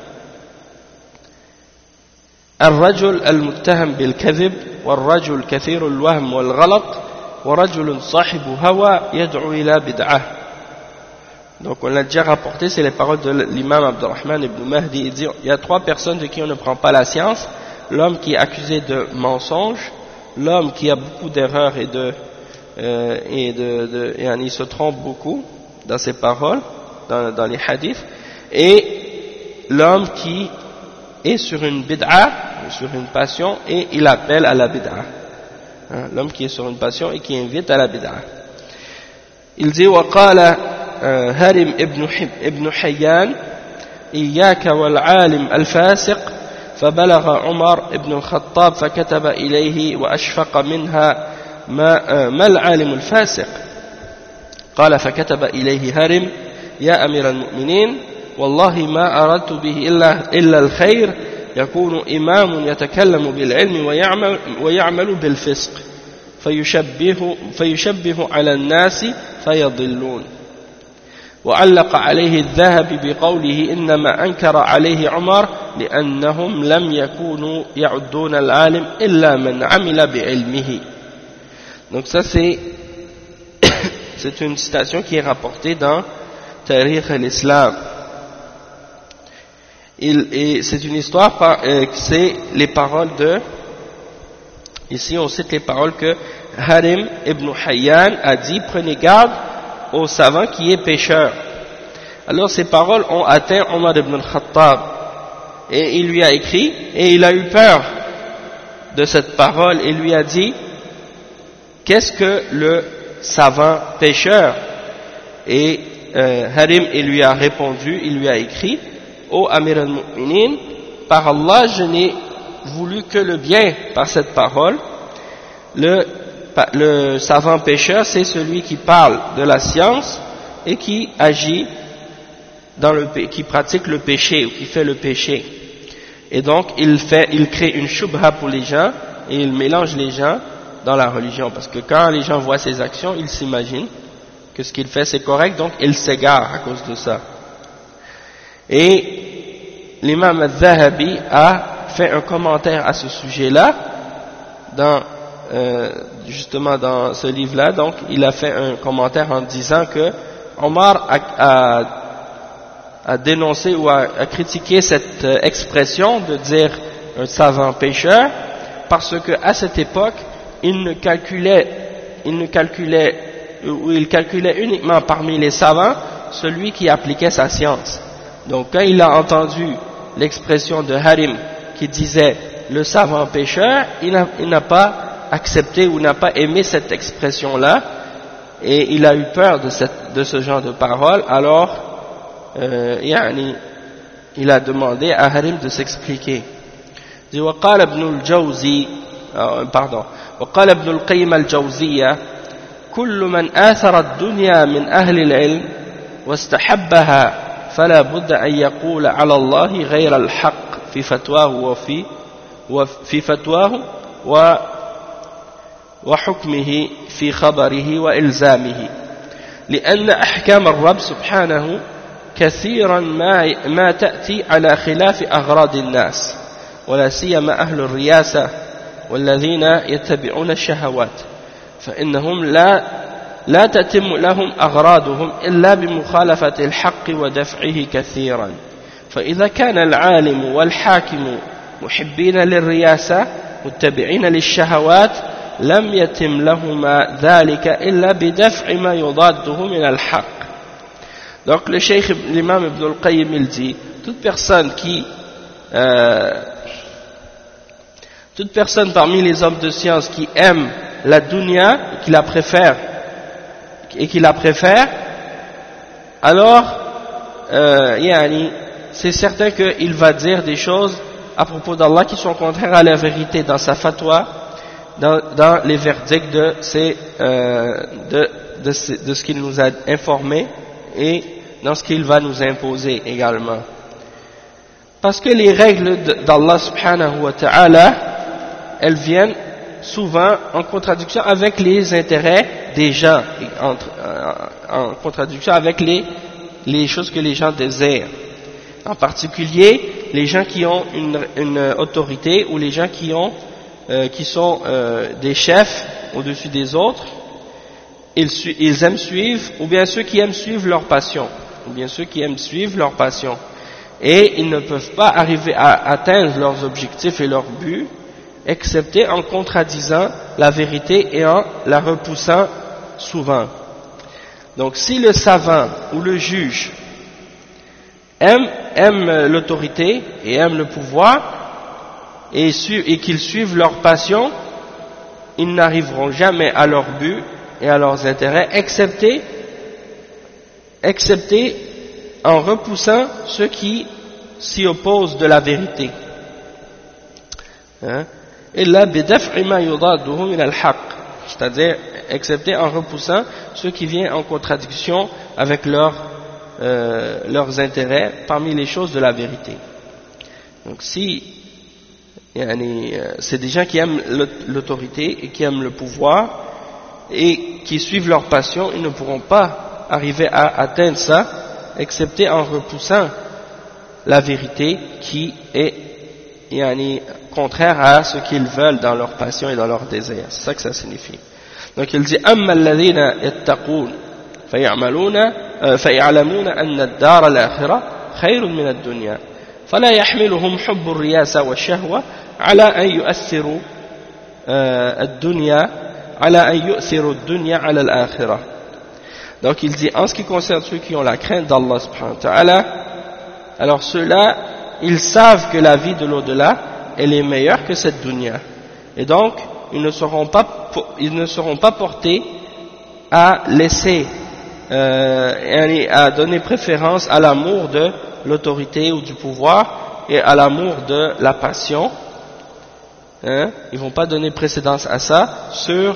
A: الرجل المتهم بالكذب والرجل كثير الوهم والغلط ورجل صاحب هوى يدعو إلى بدعة. Donc on l'a déjà rapporté, c'est les paroles de l'imam Abdurrahman ibn Mahdi. Il dit il y a 3 personnes de qui on ne prend pas la science: l'homme qui est accusé de mensonge, l'homme qui a beaucoup d'erreurs et il se trompe beaucoup dans ses paroles, dans les hadiths, et l'homme qui est sur une bid'a, sur une passion, et il appelle à la bid'a. L'homme qui est sur une passion et qui invite à la bid'a. Il dit وقال هرم ابن حيان إياك والعالم الفاسق فبلغ عمر ابن الخطاب فكتب إليه وأشفق منها ما العالم الفاسق قال فكتب إليه هرم يا أمير المؤمنين والله ما أردت به إلا الخير يكون إمام يتكلم بالعلم ويعمل بالفسق فيشبه على الناس فيضلون. وعلق عليه الذهبي بقوله إنما أنكر عليه عمر لأنهم لم يكونوا يعدون العالم إلا من عمل بعلمه. Donc ça c'est une citation qui est rapportée dans Tarikh al-Islam. Et c'est une histoire, c'est les paroles ici on cite les paroles que Harim ibn Hayyan a dit: prenez garde au savant qui est pécheur. Alors ces paroles ont atteint Omar ibn al-Khattab et il lui a écrit, et il a eu peur de cette parole et lui a dit: qu'est-ce que le savant pécheur? Et Harim il lui a répondu, il lui a écrit: ô Amir al-Mu'minin, par Allah je n'ai voulu que le bien par cette parole. Le savant pécheur, c'est celui qui parle de la science et qui agit qui pratique le péché ou qui fait le péché. Et donc il crée une shubha pour les gens et il mélange les gens dans la religion, parce que quand les gens voient ses actions, ils s'imaginent que ce qu'il fait c'est correct, donc ils s'égarent à cause de ça. Et l'imam al-Zahabi a fait un commentaire à ce sujet-là justement dans ce livre-là. Donc il a fait un commentaire en disant que Omar a dénoncé ou a critiqué cette expression de dire un savant pécheur, parce que à cette époque il calculait uniquement parmi les savants celui qui appliquait sa science. Donc quand il a entendu l'expression de Harim qui disait le savant pécheur, il n'a pas accepté ou n'a pas aimé cette expression-là, et il a eu peur de ce genre de parole. Alors il a demandé à Harim de s'expliquer. وقال ابن القيم الجوزية كل من آثر الدنيا من أهل العلم واستحبها فلا بد أن يقول على الله غير الحق في فتواه وحكمه في خبره وإلزامه، لأن أحكام الرب سبحانه كثيرا ما تأتي على خلاف أغراض الناس، ولا سيما أهل الرياسة والذين يتبعون الشهوات، فإنهم لا تتم لهم أغراضهم إلا بمخالفة الحق ودفعه كثيرا. فإذا كان العالم والحاكم محبين للرياسة متبعين للشهوات لم يتم لهما ذلك إلا بدفع ما يضاده من الحق. Donc le cheikh, l'imam Ibn al-Qayyim, il dit: toute personne parmi les hommes de science qui aime la dunya et qui la préfère, alors c'est certain qu'il va dire des choses à propos d'Allah qui sont contraires à la vérité dans sa fatwa, dans les verdicts de ce qu'il nous a informé et dans ce qu'il va nous imposer également. Parce que les règles d'Allah subhanahu wa ta'ala, elles viennent souvent en contradiction avec les intérêts des gens, en contradiction avec les choses que les gens désirent. En particulier, les gens qui ont une autorité, ou les gens qui sont des chefs au-dessus des autres, ils aiment suivre, ou bien ceux qui aiment suivre leur passion, et ils ne peuvent pas arriver à atteindre leurs objectifs et leurs buts, excepté en contradisant la vérité et en la repoussant souvent. Donc si le savant ou le juge aime l'autorité et aime le pouvoir, et qu'ils suivent leur passion, ils n'arriveront jamais à leur but et à leurs intérêts, excepté en repoussant ceux qui s'y opposent de la vérité. C'est-à-dire, excepté en repoussant ceux qui viennent en contradiction avec leurs intérêts parmi les choses de la vérité. Donc si c'est des gens qui aiment l'autorité et qui aiment le pouvoir et qui suivent leur passion, ils ne pourront pas arriver à atteindre ça, excepté en repoussant la vérité qui est contraire à ce qu'ils veulent dans leur passion et dans leur désir. C'est ça que ça signifie. Donc il dit أما الذين يتقون فيعلمون أن الدار الآخرة خير من الدنيا فلا يحملهم حب الرياسة والشهوة على أن يؤثروا الدنيا على الآخرة. Donc il dit, en ce qui concerne ceux qui ont la crainte d'Allah subhanahu wa ta'ala, alors ceux-là, ils savent que la vie de l'au-delà, elle est meilleure que cette dunya. Et donc, ils ne seront pas portés à laisser, à donner préférence à l'amour de l'autorité ou du pouvoir et à l'amour de la passion. Ils vont pas donner précédence à ça sur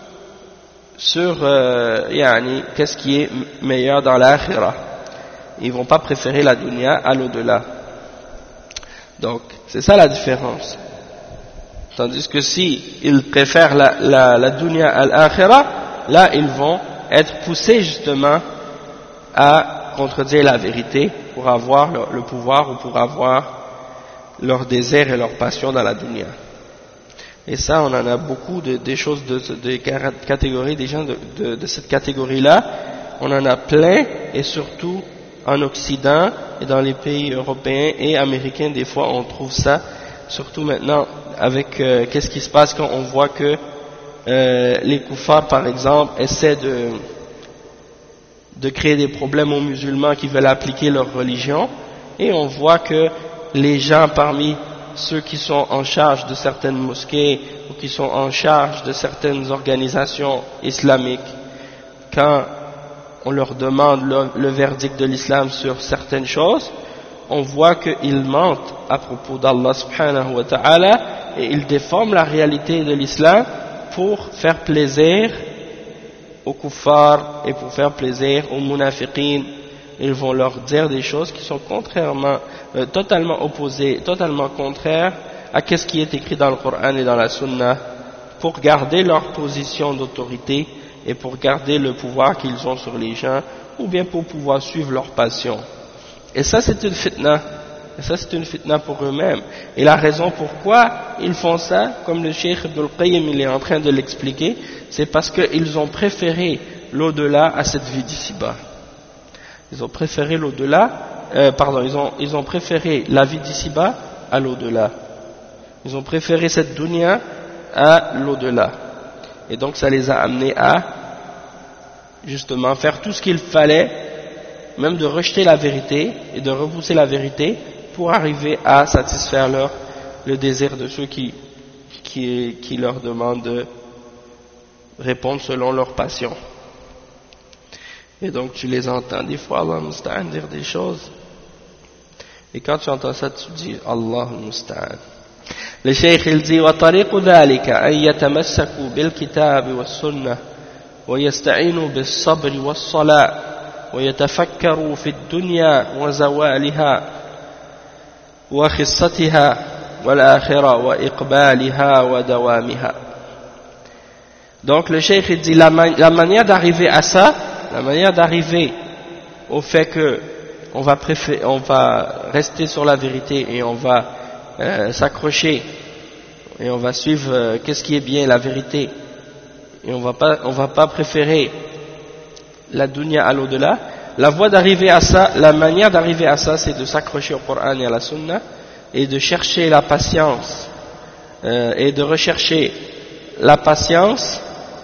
A: qu'est-ce qui est meilleur dans l'akhirah. Ils vont pas préférer la dunya à l'au-delà. Donc c'est ça la différence. Tandis que si ils préfèrent la dunya à l'akhirah, là ils vont être poussés justement à contredire la vérité pour avoir le pouvoir ou pour avoir leur désir et leur passion dans la dunya. Et ça, on en a beaucoup des choses de catégories, des gens de cette catégorie-là. On en a plein, et surtout en Occident et dans les pays européens et américains, des fois on trouve ça. Surtout maintenant avec qu'est-ce qui se passe quand on voit que les koufars, par exemple, essaient de créer des problèmes aux musulmans qui veulent appliquer leur religion, et on voit que les gens parmi ceux qui sont en charge de certaines mosquées ou qui sont en charge de certaines organisations islamiques, quand on leur demande le verdict de l'islam sur certaines choses, on voit qu'ils mentent à propos d'Allah subhanahu wa ta'ala et ils déforment la réalité de l'islam pour faire plaisir aux kuffars et pour faire plaisir aux munafiqin. Ils vont leur dire des choses qui sont totalement opposées, totalement contraires à ce qui est écrit dans le Coran et dans la Sunna, pour garder leur position d'autorité et pour garder le pouvoir qu'ils ont sur les gens, ou bien pour pouvoir suivre leur passion. Et ça c'est une fitna, pour eux-mêmes. Et la raison pourquoi ils font ça, comme le Cheikh Ibn al-Qayyim il est en train de l'expliquer, c'est parce qu'ils ont préféré l'au-delà à cette vie d'ici-bas. Ils ont préféré l'au-delà, ils ont préféré la vie d'ici-bas à l'au-delà. Ils ont préféré cette dunya à l'au-delà. Et donc ça les a amenés à, justement, faire tout ce qu'il fallait, même de rejeter la vérité et de repousser la vérité pour arriver à satisfaire le désir de ceux qui leur demandent de répondre selon leur passion. Et donc tu les entends des fois, Allah musta'an, dire des choses. Et quand tu entends ça, tu dis Allah musta'an. Le Cheikh il dit وطريق ذلك أن يتمسكوا بالكتاب والسنة ويستعينوا بالصبر والصلاة ويتفكروا في الدنيا وزوالها وخصتها والآخرة وإقبالها ودوامها. Donc le Cheikh il dit la manière d'arriver à ça, la manière d'arriver au fait que on va rester sur la vérité et on va s'accrocher et on va suivre qu'est-ce qui est bien, la vérité, et on va pas préférer la dunya à l'au-delà. La voie d'arriver à ça, la manière d'arriver à ça, c'est de s'accrocher au Coran et à la Sunna et de chercher la patience et de rechercher la patience,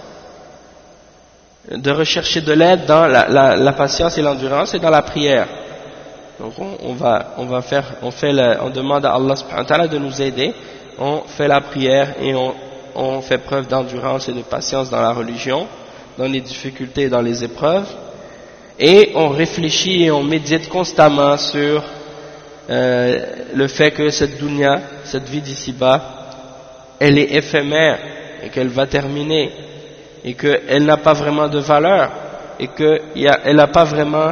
A: de rechercher de l'aide dans la patience et l'endurance et dans la prière. Donc on demande à Allah subhanahu wa ta'ala de nous aider, on fait la prière et on fait preuve d'endurance et de patience dans la religion, dans les difficultés et dans les épreuves, et on réfléchit et on médite constamment sur le fait que cette dunya, cette vie d'ici-bas, elle est éphémère et qu'elle va terminer et qu'elle n'a pas vraiment de valeur et qu'elle n'a pas vraiment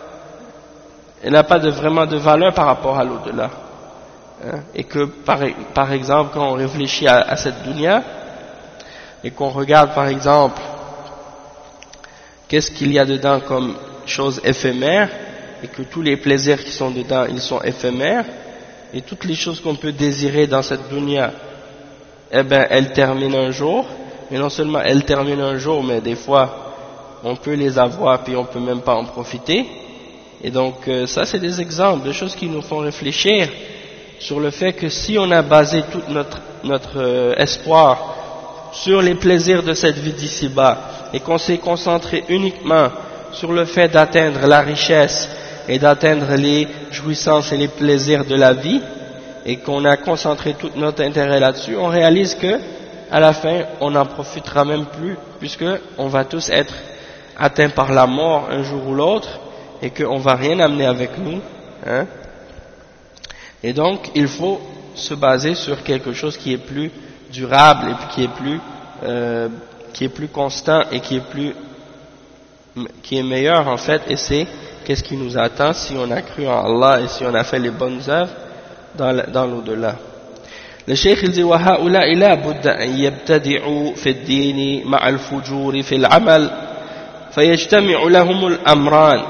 A: de valeur par rapport à l'au-delà. Et que par exemple quand on réfléchit à cette dunya et qu'on regarde par exemple qu'est-ce qu'il y a dedans comme choses éphémères, et que tous les plaisirs qui sont dedans, ils sont éphémères, et toutes les choses qu'on peut désirer dans cette dunya, eh ben, elles terminent un jour, et non seulement elles terminent un jour, mais des fois, on peut les avoir, puis on peut même pas en profiter. Et donc, ça, c'est des exemples de choses qui nous font réfléchir sur le fait que si on a basé tout notre espoir sur les plaisirs de cette vie d'ici-bas, et qu'on s'est concentré uniquement sur le fait d'atteindre la richesse et d'atteindre les jouissances et les plaisirs de la vie, et qu'on a concentré tout notre intérêt là-dessus, on réalise que à la fin on n'en profitera même plus, puisque on va tous être atteints par la mort un jour ou l'autre, et qu'on va rien amener avec nous, hein. Et donc il faut se baser sur quelque chose qui est plus durable et puis qui est plus constant et qui est meilleur en fait, et c'est qu'est-ce qui nous attend si on a cru en Allah et si on a fait les bonnes œuvres dans l'au-delà. Le cheikh il dit وهؤلاء لا بد أن يبتدعوا في الدين مع الفجور في العمل فيجتمع لهم الأمران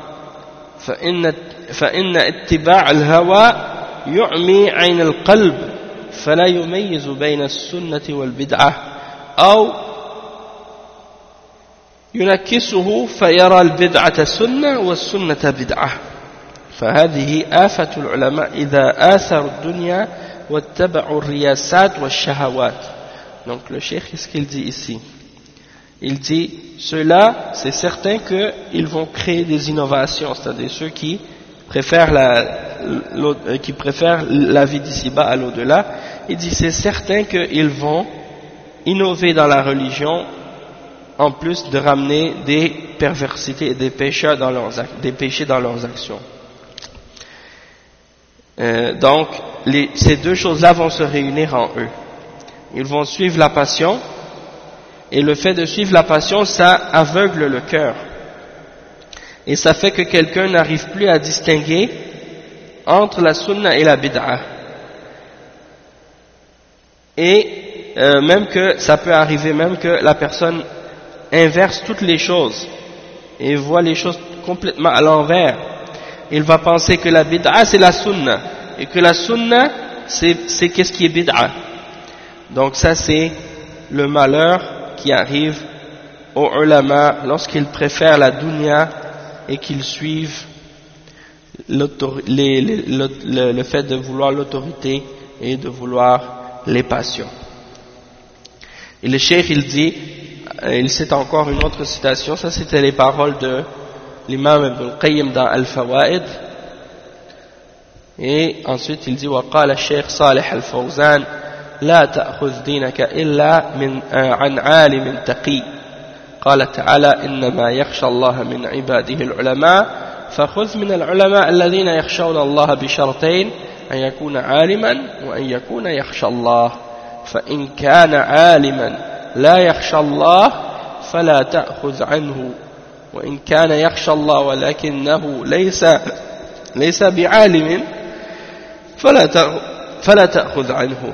A: فإن اتباع الهوى يعمي عين القلب فلا يميز بين السنة والبدعة أو ينكسه فيرى البدعة سنة والسنة بدعة فهذه آفة العلماء إذا آثروا الدنيا واتبعوا الرياسات والشهوات. Donc le cheikh, qu'est-ce qu'il dit ici? Il dit, ceux-là, c'est certain qu'ils vont créer des innovations, c'est-à-dire ceux qui préfèrent la vie d'ici-bas à l'au-delà. Il dit, c'est certain qu'ils vont innover dans la religion, en plus de ramener des perversités et des péchés dans leurs actions. Donc, ces deux choses-là vont se réunir en eux. Ils vont suivre la passion, et le fait de suivre la passion, ça aveugle le cœur. Et ça fait que quelqu'un n'arrive plus à distinguer entre la sunna et la bid'a. Et même que ça peut arriver même que la personne inverse toutes les choses et voit les choses complètement à l'envers. Il va penser que la bid'a c'est la sunna et que la sunna c'est qu'est-ce qui est bid'a. Donc ça c'est le malheur qui arrive aux ulama lorsqu'ils préfèrent la dunya et qu'ils suivent le fait de vouloir l'autorité et de vouloir les passions. Et le cheikh il dit, il cite encore une autre citation, ça c'était les paroles de l'imam Ibn Qayyim dans Al-Fawaid, et ensuite il dit وقال الشيخ صالح الفوزان لا تأخذ دينك إلا عن عالم تقي قال تعالى إنما يخشى الله من عباده العلماء فخذ من العلماء الذين يخشون الله بشرطين أن يكون عالما وأن يكون يخشى الله فإن كان عالما لا يخشى الله فلا تأخذ عنه وإن كان يخشى الله ولكنه ليس بعالم فلا تأخذ عنه.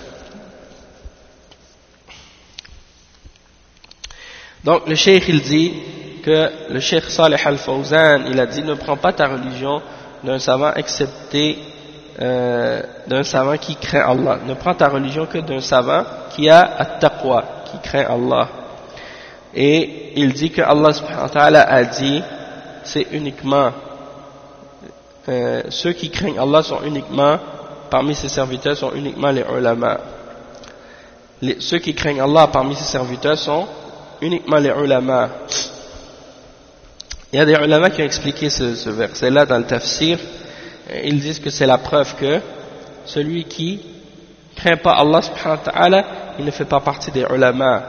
A: Donc le cheikh il dit que le cheikh Salih al-Fawzan il a dit ne prends pas ta religion d'un savant excepté d'un savant qui craint Allah. Ne prends ta religion que d'un savant qui a at-taqwa, qui craint Allah. Et il dit que Allah subhanahu wa ta'ala a dit c'est uniquement ceux qui craignent Allah sont uniquement parmi ses serviteurs sont uniquement les ulama. Ceux qui craignent Allah parmi ses serviteurs sont uniquement les ulama. Il y a des ulama qui ont expliqué ce verset-là dans le tafsir. Ils disent que c'est la preuve que celui qui craint pas Allah subhanahu wa ta'ala, il ne fait pas partie des ulama.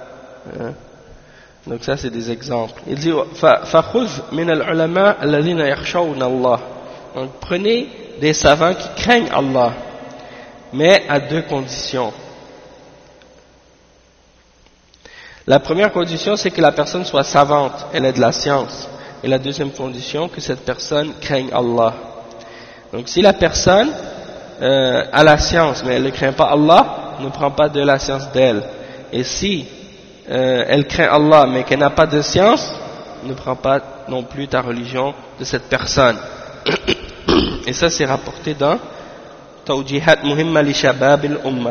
A: Donc ça c'est des exemples. Il dit فَخُذْ مِنَ الْعُلَمَاءِ الَّذِينَ يَخْشَوْنَ اللَّهِ. Donc prenez des savants qui craignent Allah, mais à deux conditions. La première condition, c'est que la personne soit savante, elle ait de la science. Et la deuxième condition, que cette personne craigne Allah. Donc si la personne a la science, mais elle ne craint pas Allah, ne prend pas de la science d'elle. Et si elle craint Allah, mais qu'elle n'a pas de science, ne prends pas non plus ta religion de cette personne. Et ça c'est rapporté dans Tawjihat Muhimma li Shabab al-Umma.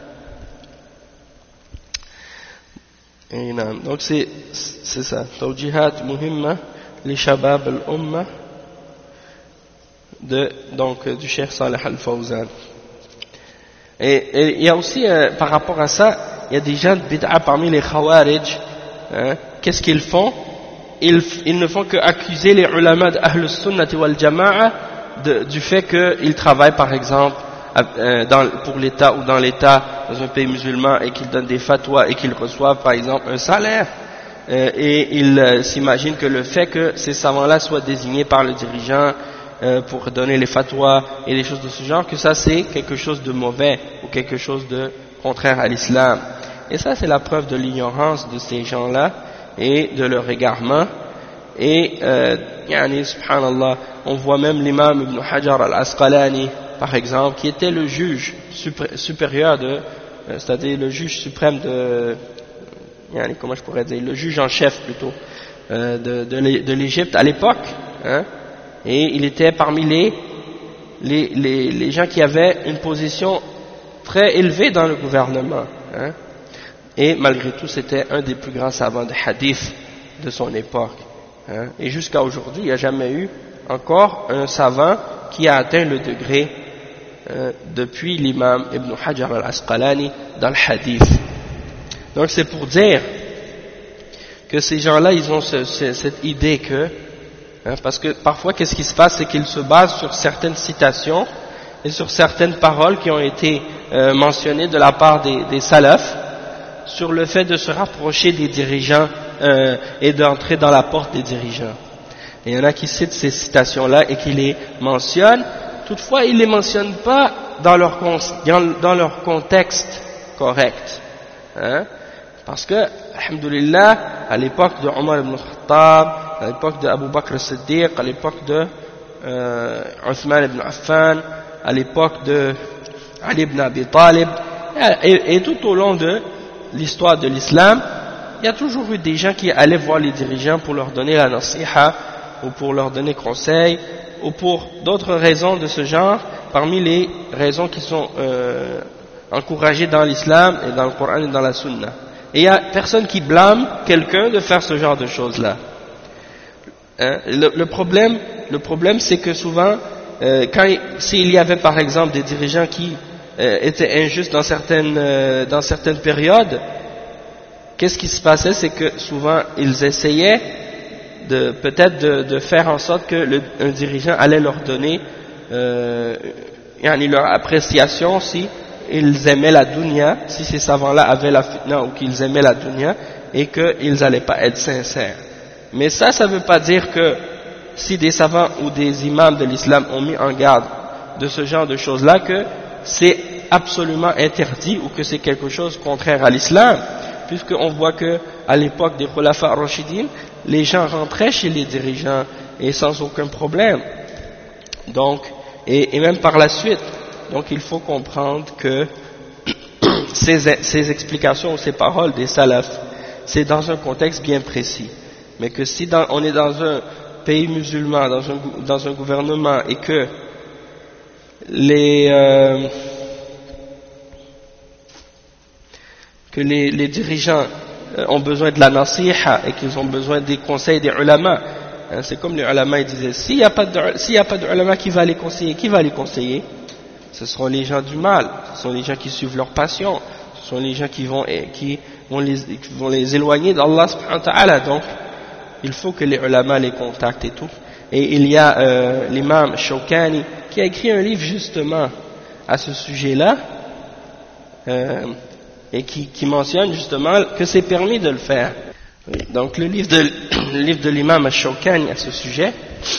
A: Donc c'est ça, Tawjihat Muhimma li Shabab al-Umma du Cheikh Salih Al-Fawzan. Et il y a aussi, par rapport à ça, il y a des gens de bid'a parmi les Khawarij. Qu'est-ce qu'ils font? Ils ne font qu'accuser les ulama d'Ahl Sunnati wal Jama'a du fait qu'ils travaillent par exemple pour l'État ou dans l'État dans un pays musulman et qu'ils donnent des fatwas et qu'ils reçoivent par exemple un salaire. Et ils s'imaginent que le fait que ces savants-là soient désignés par le dirigeant pour donner les fatwas et des choses de ce genre, que ça c'est quelque chose de mauvais ou quelque chose de contraire à l'islam. Et ça c'est la preuve de l'ignorance de ces gens-là et de leur égarement. Et subhanallah, on voit même l'imam Ibn Hajar al-Asqalani par exemple, qui était le juge supérieur c'est-à-dire le juge suprême comment je pourrais dire, le juge en chef plutôt de l'Égypte à l'époque, et il était parmi les gens qui avaient une position très élevée dans le gouvernement, et malgré tout c'était un des plus grands savants de hadith de son époque, et jusqu'à aujourd'hui il n'y a jamais eu encore un savant qui a atteint le degré depuis l'imam Ibn Hajar al-Asqalani dans le hadith. Donc c'est pour dire que ces gens-là ils ont cette idée que parce que parfois qu'est-ce qui se passe, c'est qu'ils se basent sur certaines citations et sur certaines paroles qui ont été mentionnées de la part des salafs sur le fait de se rapprocher des dirigeants et d'entrer dans la porte des dirigeants. Et il y en a qui citent ces citations-là et qui les mentionnent, toutefois ils ne les mentionnent pas dans leur contexte correct. Parce que, alhamdoulilah, à l'époque de Omar ibn Khattab, à l'époque de Abu Bakr as-Siddiq, à l'époque de Uthman ibn Affan, à l'époque de Ali ibn Abi Talib, et tout au long de l'histoire de l'islam, il y a toujours eu des gens qui allaient voir les dirigeants pour leur donner la nasiha, ou pour leur donner conseil, ou pour d'autres raisons de ce genre, parmi les raisons qui sont encouragées dans l'islam et dans le Coran et dans la Sunna. Et il n'y a personne qui blâme quelqu'un de faire ce genre de choses-là. Le problème c'est que souvent, s'il y avait par exemple des dirigeants qui étaient injustes dans certaines périodes, qu'est-ce qui se passait? C'est que souvent ils essayaient peut-être de faire en sorte que un dirigeant allait leur donner leur appréciation si ils aimaient la dunya, si ces savants-là avaient la fitna ou qu'ils aimaient la dunya, et qu'ils n'allaient pas être sincères. Mais ça ne veut pas dire que si des savants ou des imams de l'islam ont mis en garde de ce genre de choses-là, que c'est absolument interdit ou que c'est quelque chose contraire à l'islam, puisqu'on voit que à l'époque des Khulafa ar-Rashidin, les gens rentraient chez les dirigeants et sans aucun problème. Donc, et même par la suite. Donc il faut comprendre que ces explications ou ces paroles des salafs, c'est dans un contexte bien précis. Mais que si on est dans un pays musulman, dans un gouvernement, et que les dirigeants ont besoin de la nasiha et qu'ils ont besoin des conseils des ulama, c'est comme les ulama ils disaient, s'il n'y a pas de ulama qui va les conseiller, ce seront les gens du mal, ce sont les gens qui suivent leur passion, ce sont les gens qui vont les éloigner d'Allah subhanahu wa ta'ala. Donc il faut que les ulama les contactent et tout. Et il y a l'imam Shawkani qui a écrit un livre justement à ce sujet-là, et qui mentionne justement que c'est permis de le faire. Donc le livre de l'imam Shawkani à ce sujet,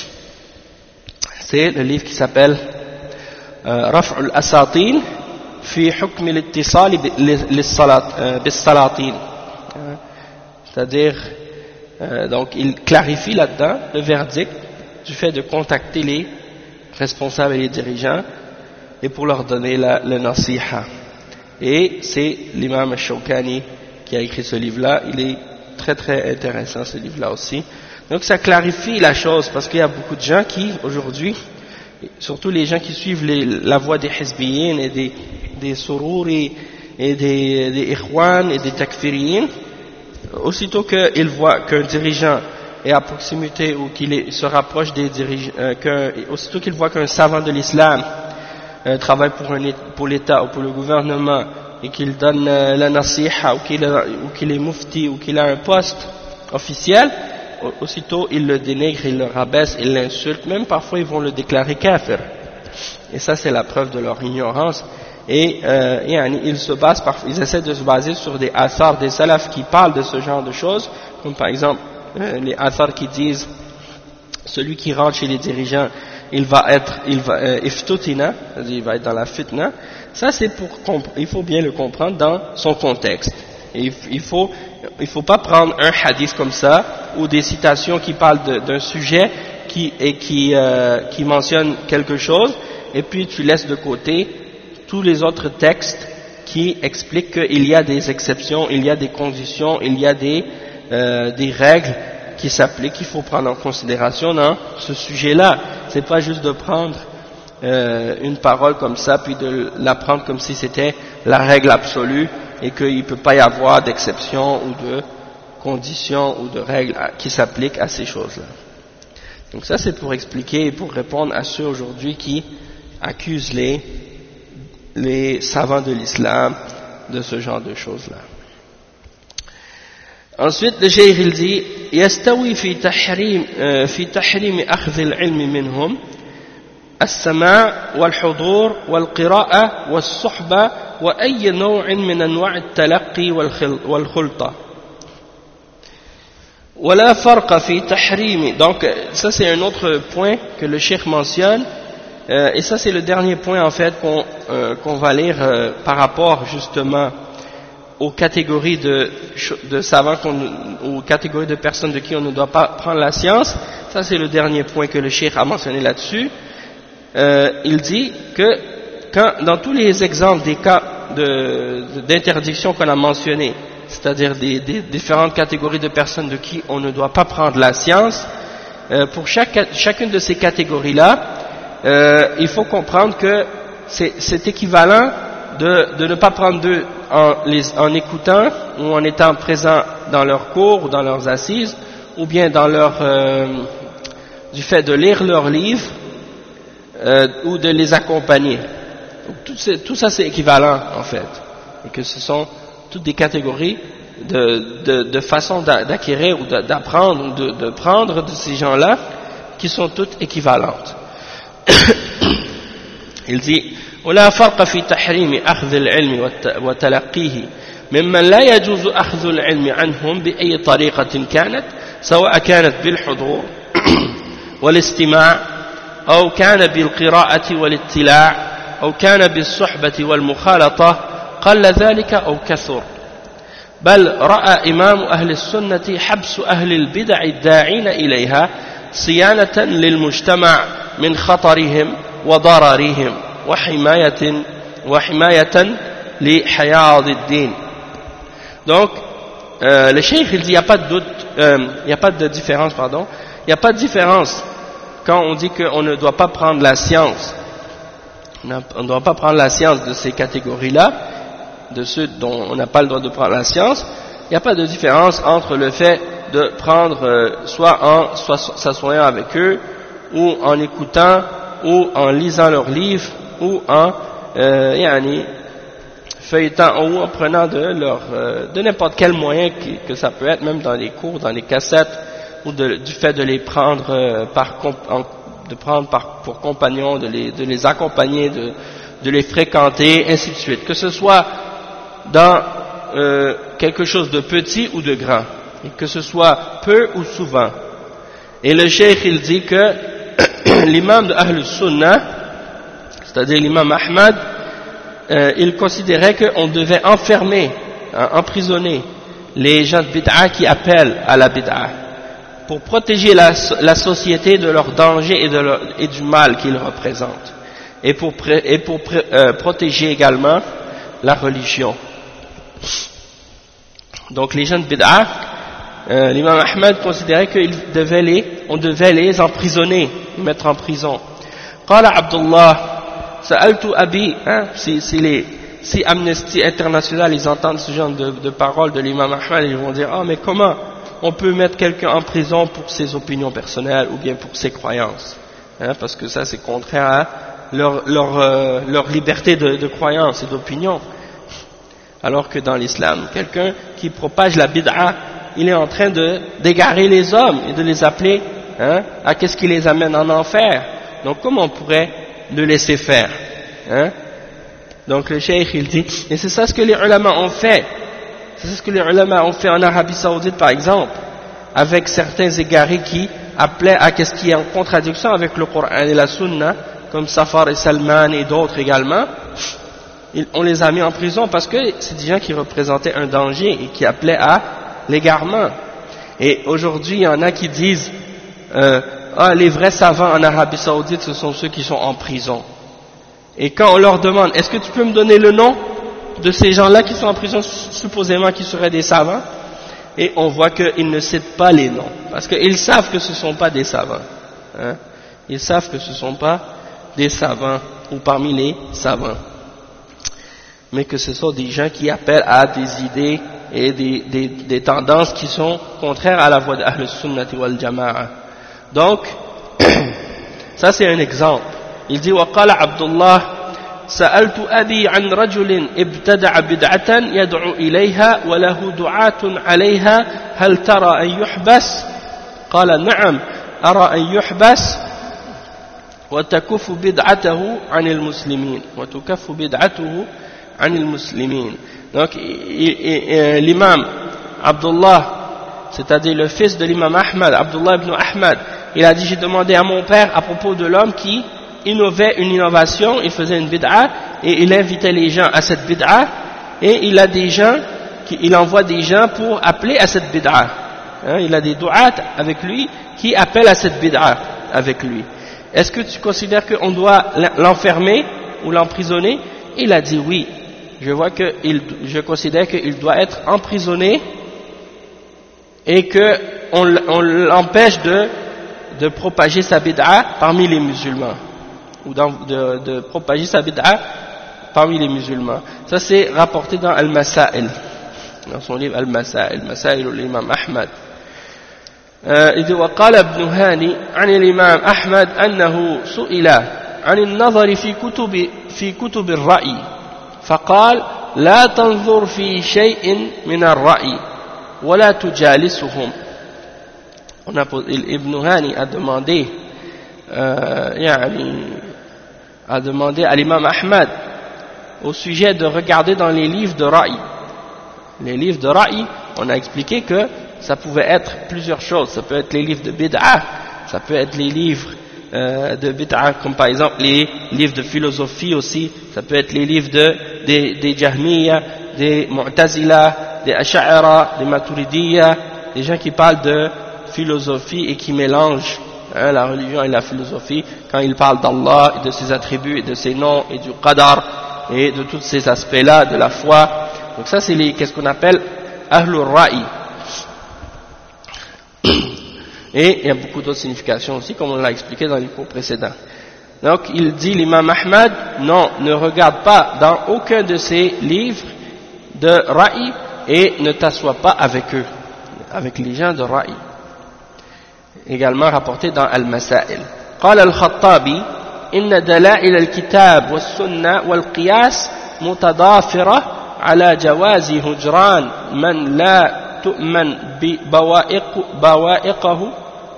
A: c'est le livre qui s'appelle رفع الأساطين في حكم الاتصال بالسلاطين, c'est-à-dire donc il clarifie là-dedans le verdict du fait de contacter les responsables et les dirigeants et pour leur donner le nasiha. Et c'est l'imam Shawkani qui a écrit ce livre-là. Il est très très intéressant ce livre-là aussi. Donc ça clarifie la chose, parce qu'il y a beaucoup de gens qui, aujourd'hui, surtout les gens qui suivent la voie des hizbiyin et des sururi et des ikhwan et des takfiriyin, aussitôt qu'ils voient qu'un dirigeant est à proximité ou qu'il se rapproche des dirigeants, aussitôt qu'ils voient qu'un savant de l'islam travaille pour l'État ou pour le gouvernement et qu'il donne la nasiha ou qu'il est mufti ou qu'il a un poste officiel, aussitôt ils le dénigrent, ils le rabaissent, ils l'insultent, même parfois ils vont le déclarer kafir. Et ça c'est la preuve de leur ignorance. Et ils essaient de se baser sur des athars des salafs qui parlent de ce genre de choses, comme par exemple les athars qui disent celui qui rentre chez les dirigeants il va être iftutina, c'est-à-dire il va être dans la fitna. Ça c'est il faut bien le comprendre dans son contexte. Et il faut pas prendre un hadith comme ça ou des citations qui parlent d'un sujet qui mentionne quelque chose et puis tu laisses de côté tous les autres textes qui expliquent qu'il y a des exceptions, il y a des conditions, il y a des règles qui s'appliquent, qu'il faut prendre en considération dans ce sujet-là. C'est pas juste de prendre une parole comme ça puis de la prendre comme si c'était la règle absolue et qu'il ne peut pas y avoir d'exception ou de conditions ou de règles qui s'appliquent à ces choses-là. Donc ça c'est pour expliquer et pour répondre à ceux aujourd'hui qui accusent les savants de l'islam de ce genre de choses-là. Ensuite, le cheikh il dit يستوي في تحريم أخذ العلم منهم السماع والحضور والقراءة والصحبة وأي نوع من أنواع التلقي والخلطة ولا فرق في تحريم. Donc ça c'est un autre point que le cheikh mentionne. Et ça c'est le dernier point en fait qu'on va lire par rapport justement aux catégories de savants aux catégories de personnes de qui on ne doit pas prendre la science. Ça c'est le dernier point que le cheikh a mentionné là-dessus. Il dit que dans tous les exemples des cas d'interdiction qu'on a mentionnés, c'est-à-dire des différentes catégories de personnes de qui on ne doit pas prendre la science, pour chacune de ces catégories-là, il faut comprendre que c'est équivalent de ne pas prendre d'eux en écoutant ou en étant présent dans leurs cours ou dans leurs assises, ou bien dans du fait de lire leurs livres ou de les accompagner. Donc, tout ça c'est équivalent en fait, et que ce sont toutes des catégories de façon d'acquérir ou d'apprendre ou de prendre de ces gens-là qui sont toutes équivalentes. Il dit ولا فرق في تحريم أخذ العلم وتلقيه ممن لا يجوز أخذ العلم عنهم بأي طريقة كانت سواء كانت بالحضور والاستماع أو كان بالقراءة والاطلاع أو كان بالصحبة والمخالطة قل ذلك أو كثر بل رأى إمام أهل السنة حبس أهل البدع الداعين إليها صيانة للمجتمع من خطرهم وضررهم وحماية لحياض الدين. Donc le cheikh il dit il n'y a pas de doute, il n'y a pas de différence il n'y a pas de différence quand on dit qu'on ne doit pas prendre la science, on ne doit pas prendre la science de ces catégories-là, de ceux dont on n'a pas le droit de prendre la science. Il n'y a pas de différence entre le fait de prendre soit en s'assoyant avec eux ou en écoutant ou en lisant leurs livres ou en feuilletant ou en prenant de n'importe quel moyen que ça peut être, même dans les cours, dans les cassettes, ou du fait de les prendre pour compagnons, de les accompagner, de les fréquenter, ainsi de suite, que ce soit dans quelque chose de petit ou de grand, et que ce soit peu ou souvent. Et le cheikh il dit que l'imam de Ahl Sunnah, c'est-à-dire l'imam Ahmad, il considérait qu'on devait enfermer, emprisonner les gens de bid'a qui appellent à la bid'a, pour protéger la société de leur danger et du mal qu'ils représentent, et pour protéger également la religion. Donc les gens de bid'a, l'imam Ahmad considérait qu'on devait les emprisonner, les mettre en prison. Qala Abdullah, sa'altu abi, si Amnesty International ils entendent ce genre de paroles de l'imam Ahmad, ils vont dire mais comment on peut mettre quelqu'un en prison pour ses opinions personnelles ou bien pour ses croyances, parce que ça c'est contraire à leur liberté de croyance et d'opinion. Alors que dans l'islam, quelqu'un qui propage la bid'a, il est en train d'égarer les hommes et de les appeler à qu'est-ce qui les amène en enfer. Donc comment on pourrait le laisser faire, Donc le cheikh il dit, et c'est ça ce que les ulama ont fait. C'est ce que les ulama ont fait en Arabie Saoudite par exemple, avec certains égarés qui appelaient à qu'est-ce qui est en contradiction avec le Coran et la Sunna, comme Safar et Salman et d'autres également. On les a mis en prison parce que c'est des gens qui représentaient un danger et qui appelaient à l'égarement. Et aujourd'hui, il y en a qui disent les vrais savants en Arabie Saoudite, ce sont ceux qui sont en prison. Et quand on leur demande, est-ce que tu peux me donner le nom de ces gens-là qui sont en prison, supposément qui seraient des savants? Et on voit qu'ils ne citent pas les noms, parce qu'ils savent que ce ne sont pas des savants. Ils savent que ce ne sont pas des savants, ou parmi les savants, mais que ce sont des gens qui appellent à des idées et des tendances qui sont contraires à la voie d'Ahl Sunnati wal Jama'a. Donc, ça c'est un exemple. Il dit وقال عبد الله سألت أبي عن رجل ابتدع بدعة يدعو إليها وله دعاة عليها هل ترى أن يحبس؟ قال نعم أرى أن يحبس وتكف بدعته عن المسلمين وتكف بدعته عن المسلمين. Donc l'imam Abdullah, c'est-à-dire le fils de l'imam Ahmad, Abdullah ibn Ahmad, il a dit, j'ai demandé à mon père à propos de l'homme qui innovait une innovation, il faisait une bid'a et il invitait les gens à cette bid'a, et il envoie des gens pour appeler à cette bid'a. Il a des du'at avec lui qui appellent à cette bid'a avec lui. Est-ce que tu considères qu'on doit l'enfermer ou l'emprisonner? Il a dit oui. Je considère qu'il doit être emprisonné et qu'on l'empêche de propager sa bid'a parmi les musulmans, ou de propager sa bid'a parmi les musulmans. Ça c'est rapporté dans Al-Masail, dans son livre Al-Masail, Masail l'imam Ahmad. Il dit وقال ابن هاني عن الإمام أحمد أنه سئل عن النظر في كتب الرأي فقال لا تنظر في شيء من الرأي ولا تجالسهم. Ibn Hani a demandé à l'imam Ahmad au sujet de regarder dans les livres de Ra'i. Les livres de Ra'i, on a expliqué que ça pouvait être plusieurs choses. Ça peut être les livres de bid'a, ça peut être les livres de bid'a, comme par exemple les livres de philosophie aussi, ça peut être les livres des Jahmiya, des Mu'tazila, des Ash'ara, des Maturidiyya, des gens qui parlent de philosophie et qui mélangent la religion et la philosophie quand ils parlent d'Allah et de ses attributs et de ses noms et du qadar et de tous ces aspects-là de la foi. Donc ça c'est qu'est-ce qu'on appelle Ahlul Ra'i. Et il y a beaucoup d'autres significations aussi, comme on l'a expliqué dans les cours précédents. Donc il dit l'imam Ahmad, non, ne regarde pas dans aucun de ces livres de Ra'i et ne t'assois pas avec eux, avec les gens de Ra'i. Également rapporté dans Al-Masail. قال الخطابي إن دلائل الكتاب والسنة والقياس متضافرة على جواز هجران من لا تؤمن بوائقه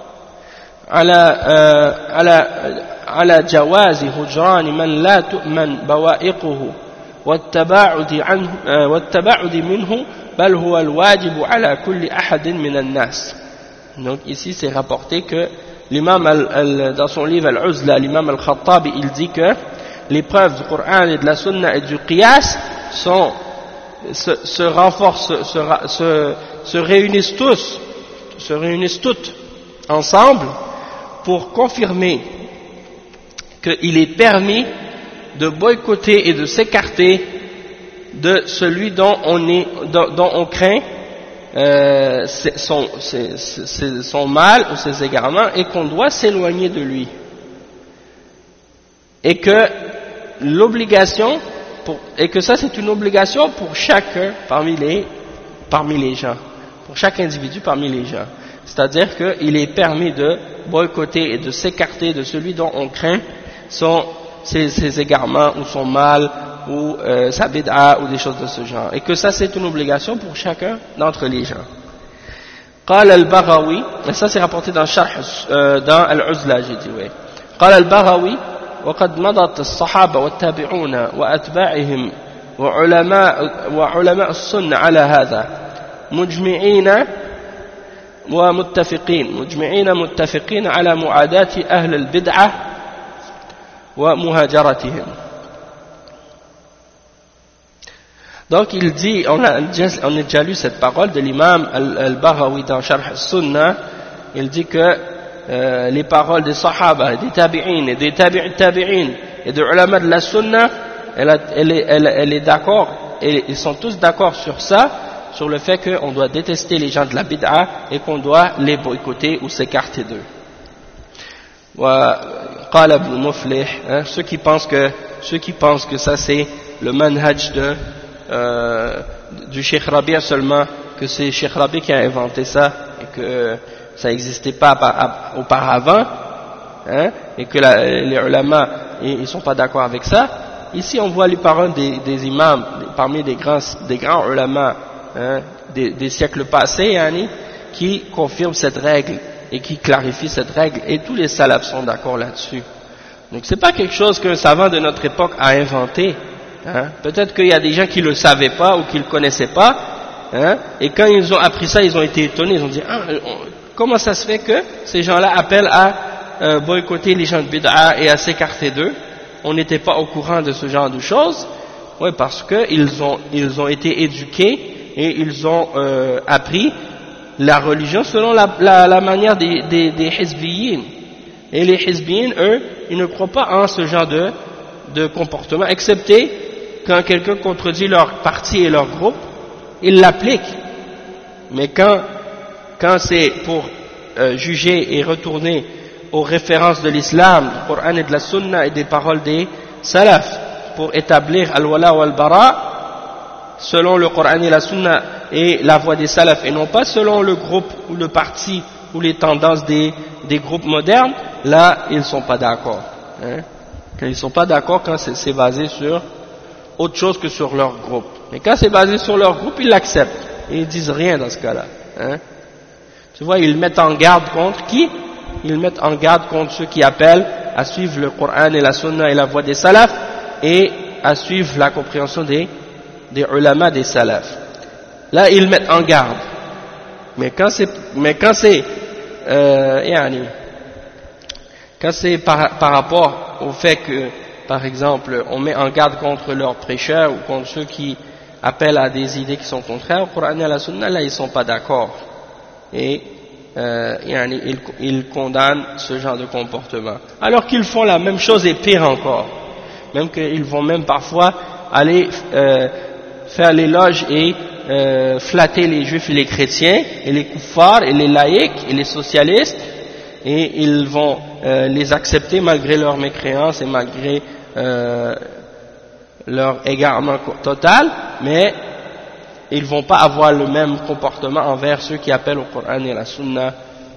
A: على جواز هجران من لا تؤمن بوائقه والتباعد منه بل هو الواجب على كل أحد من الناس. Donc ici c'est rapporté que l'imam dans son livre Al-Uzla, l'imam Al-Khattabi, il dit que les preuves du Coran et de la Sunna et du Qiyas se renforcent, se réunissent toutes ensemble pour confirmer qu'il est permis de boycotter et de s'écarter de celui dont on craint son mal ou ses égarements et qu'on doit s'éloigner de lui. Et que l'obligation, et que ça c'est une obligation pour chacun parmi les gens, pour chaque individu parmi les gens. C'est-à-dire qu'il est permis de boycotter et de s'écarter de celui dont on craint ses égarements ou son mal ou sa bid'a ou des choses de ce genre. Et que ça c'est une obligation pour chacun d'entre les gens. قال البغوي, et ça c'est rapporté dans dans Al-Uzla, j'ai dit, oui. قال البغوي وقد مضت الصحابة والتابعون وأتباعهم وعلماء السنة على هذا مجمعين متفقين على معاداة أهل البدعة ومهاجرتهم. Donc il dit, on a déjà lu cette parole de l'imam al-Baghawi dans Sharh al-Sunnah. Il dit que les paroles des Sahaba, des Tabi'in et des Tabi'in et des ulama de la Sunnah, elle est d'accord, et ils sont tous d'accord sur ça, sur le fait qu'on doit détester les gens de la bid'a et qu'on doit les boycotter ou s'écarter d'eux. قال ابن مفلح, ceux qui pensent que ça c'est le manhaj du Cheikh Rabi' seulement, que c'est Cheikh Rabi' qui a inventé ça et que ça n'existait pas auparavant, et que les ulama ils sont pas d'accord avec ça. Ici on voit les paroles des imams parmi des grands ulama des siècles passés, qui confirment cette règle et qui clarifient cette règle, et tous les salafs sont d'accord là-dessus. Donc c'est pas quelque chose qu'un savant de notre époque a inventé. Peut-être qu'il y a des gens qui le savaient pas ou qui le connaissaient pas, et quand ils ont appris ça, ils ont été étonnés, ils ont dit comment ça se fait que ces gens-là appellent à boycotter les gens de bid'a et à s'écarter d'eux? On n'était pas au courant de ce genre de choses. Oui, parce que ils ont été éduqués et ils ont appris la religion selon la manière des hizbiyin. Et les hizbiyin, eux, ils ne croient pas en ce genre de comportement, excepté quand quelqu'un contredit leur parti et leur groupe, ils l'appliquent. Mais quand c'est pour juger et retourner aux références de l'islam, du Coran et de la Sunna et des paroles des salafs, pour établir al-wala ou al-bara selon le Coran et la Sunna et la voie des salafs, et non pas selon le groupe ou le parti ou les tendances des groupes modernes, là ils ne sont pas d'accord. Ils ne sont pas d'accord quand c'est basé sur autre chose que sur leur groupe. Mais quand c'est basé sur leur groupe, ils l'acceptent et ils disent rien dans ce cas-là. Tu vois, ils mettent en garde contre qui? Ils mettent en garde contre ceux qui appellent à suivre le Coran et la Sunna et la voie des salafs et à suivre la compréhension des ulama des salafs. Là, ils mettent en garde. Mais quand c'est par rapport au fait que, par exemple, on met en garde contre leurs prêcheurs ou contre ceux qui appellent à des idées qui sont contraires au Coran et à la Sunna, là, ils ne sont pas d'accord. Et ils condamnent ce genre de comportement. Alors qu'ils font la même chose et pire encore. Même qu'ils vont même parfois aller faire l'éloge et flatter les juifs et les chrétiens, et les kuffars, et les laïcs, et les socialistes, et ils vont les accepter malgré leur mécréance et malgré leur égarement total, mais ils ne vont pas avoir le même comportement envers ceux qui appellent au Coran et à la Sunna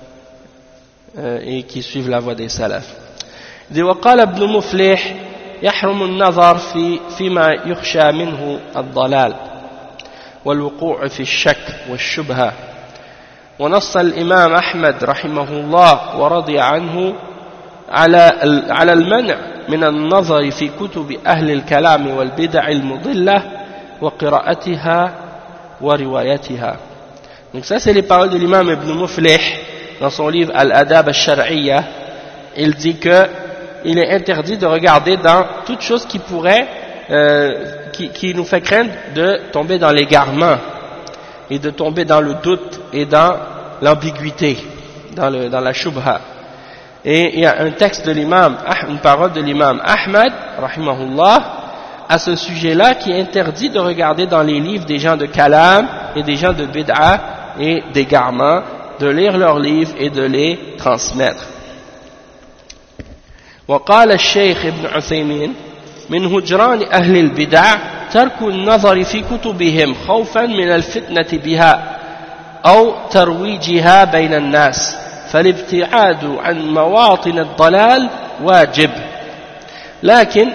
A: et qui suivent la voie des salafs. وقال ابن مفلح يحرم النظر فيما يخشى منه الضلال والوقوع في الشك والشبهة ونص الإمام أحمد رحمه الله ورضي عنه على المنع من النظر في كتب أهل الكلام والبدع المضلة وقراءتها وروايتها. Donc ça c'est les paroles de l'imam Ibn Muflih dans son livre Al-Adab al-Shar'iyya. Il dit que il est interdit de regarder dans toute chose qui pourrait qui nous fait craindre de tomber dans l'égarement et de tomber dans le doute et dans l'ambiguïté, dans la shubha. Et il y a un texte de l'imam, une parole de l'imam Ahmad rahimahullah à ce sujet-là qui interdit de regarder dans les livres des gens de kalam et des gens de bid'a et d'égarement, de lire leurs livres et de les transmettre. وقال الشيخ ابن عثيمين من هجران أهل البدع ترك النظر في كتبهم خوفا من الفتنة بها أو ترويجها بين الناس فالابتعاد عن مواطن الضلال واجب لكن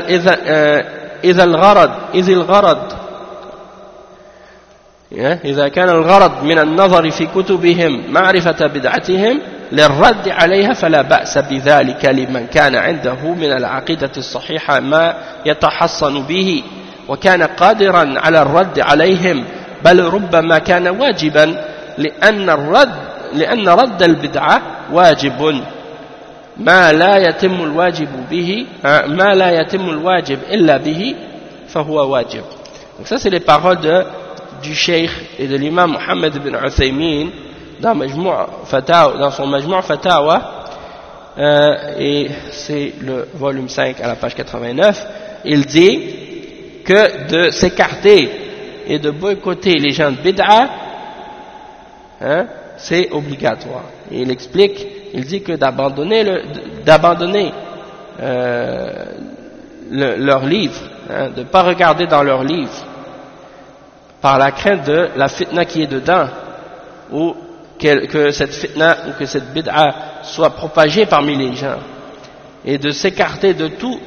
A: إذا كان الغرض من النظر في كتبهم معرفة بدعتهم للرد عليها فلا بأس بذلك لمن كان عنده من العقيدة الصحيحة ما يتحصن به وكان قادرا على الرد عليهم بل ربما كان واجبا لأن رد البدعة واجب ما لا يتم الواجب إلا به فهو واجب. Donc ça c'est les paroles du Cheikh et de l'imam Mohammed ibn Uthaymin dans son Majmu' Fatawa, et c'est le volume 5 à la page 89. Il dit que de s'écarter et de boycotter les gens de bid'a, c'est obligatoire. Et il explique, il dit que d'abandonner leurs livres, de ne pas regarder dans leurs livres, par la crainte de la fitna qui est dedans, ou que cette fitna ou que cette bid'a soit propagée parmi les gens, et de s'écarter de tout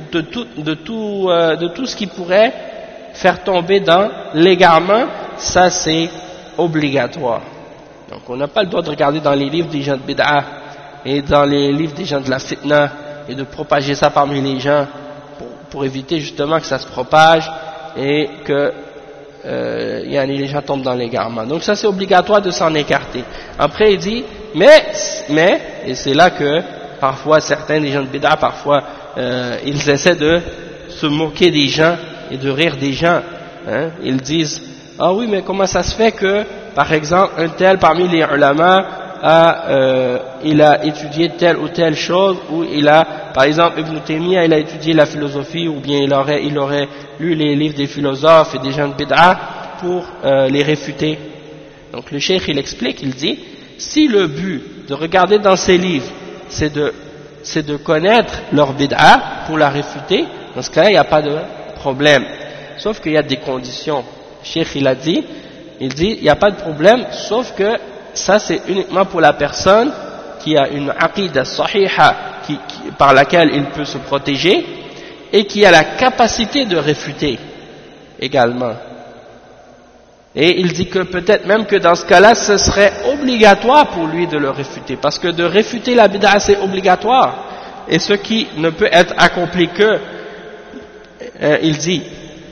A: ce qui pourrait faire tomber dans l'égarement, ça c'est obligatoire. Donc on n'a pas le droit de regarder dans les livres des gens de bid'a et dans les livres des gens de la fitna et de propager ça parmi les gens pour éviter justement que ça se propage et que les gens tombent dans l'égarement. Donc ça c'est obligatoire de s'en écarter. Après il dit mais et c'est là que parfois certains des gens de bid'a ils essaient de se moquer des gens et de rire des gens, ils disent ah oui mais comment ça se fait que par exemple un tel parmi les ulama il a étudié telle ou telle chose, ou par exemple Ibn Taymiyyah il a étudié la philosophie, ou bien il aurait lu les livres des philosophes et des gens de bid'a pour les réfuter. Donc le cheikh il explique, il dit si le but de regarder dans ces livres c'est de connaître leur bid'a pour la réfuter, dans ce cas-là il n'y a pas de problème, sauf qu'il y a des conditions. Le cheikh il dit il n'y a pas de problème, sauf que ça c'est uniquement pour la personne qui a une aqidah sahiha par laquelle il peut se protéger et qui a la capacité de réfuter également. Et il dit que peut-être même que dans ce cas-là ce serait obligatoire pour lui de le réfuter, parce que de réfuter la bid'a c'est obligatoire, et ce qui ne peut être accompli que il dit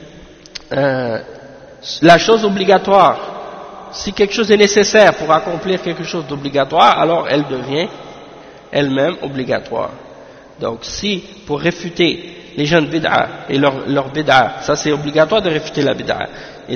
A: la chose obligatoire, si quelque chose est nécessaire pour accomplir quelque chose d'obligatoire, alors elle devient elle-même obligatoire. Donc si pour réfuter les gens de bid'a et leur bid'a, ça c'est obligatoire de réfuter la bid'a, et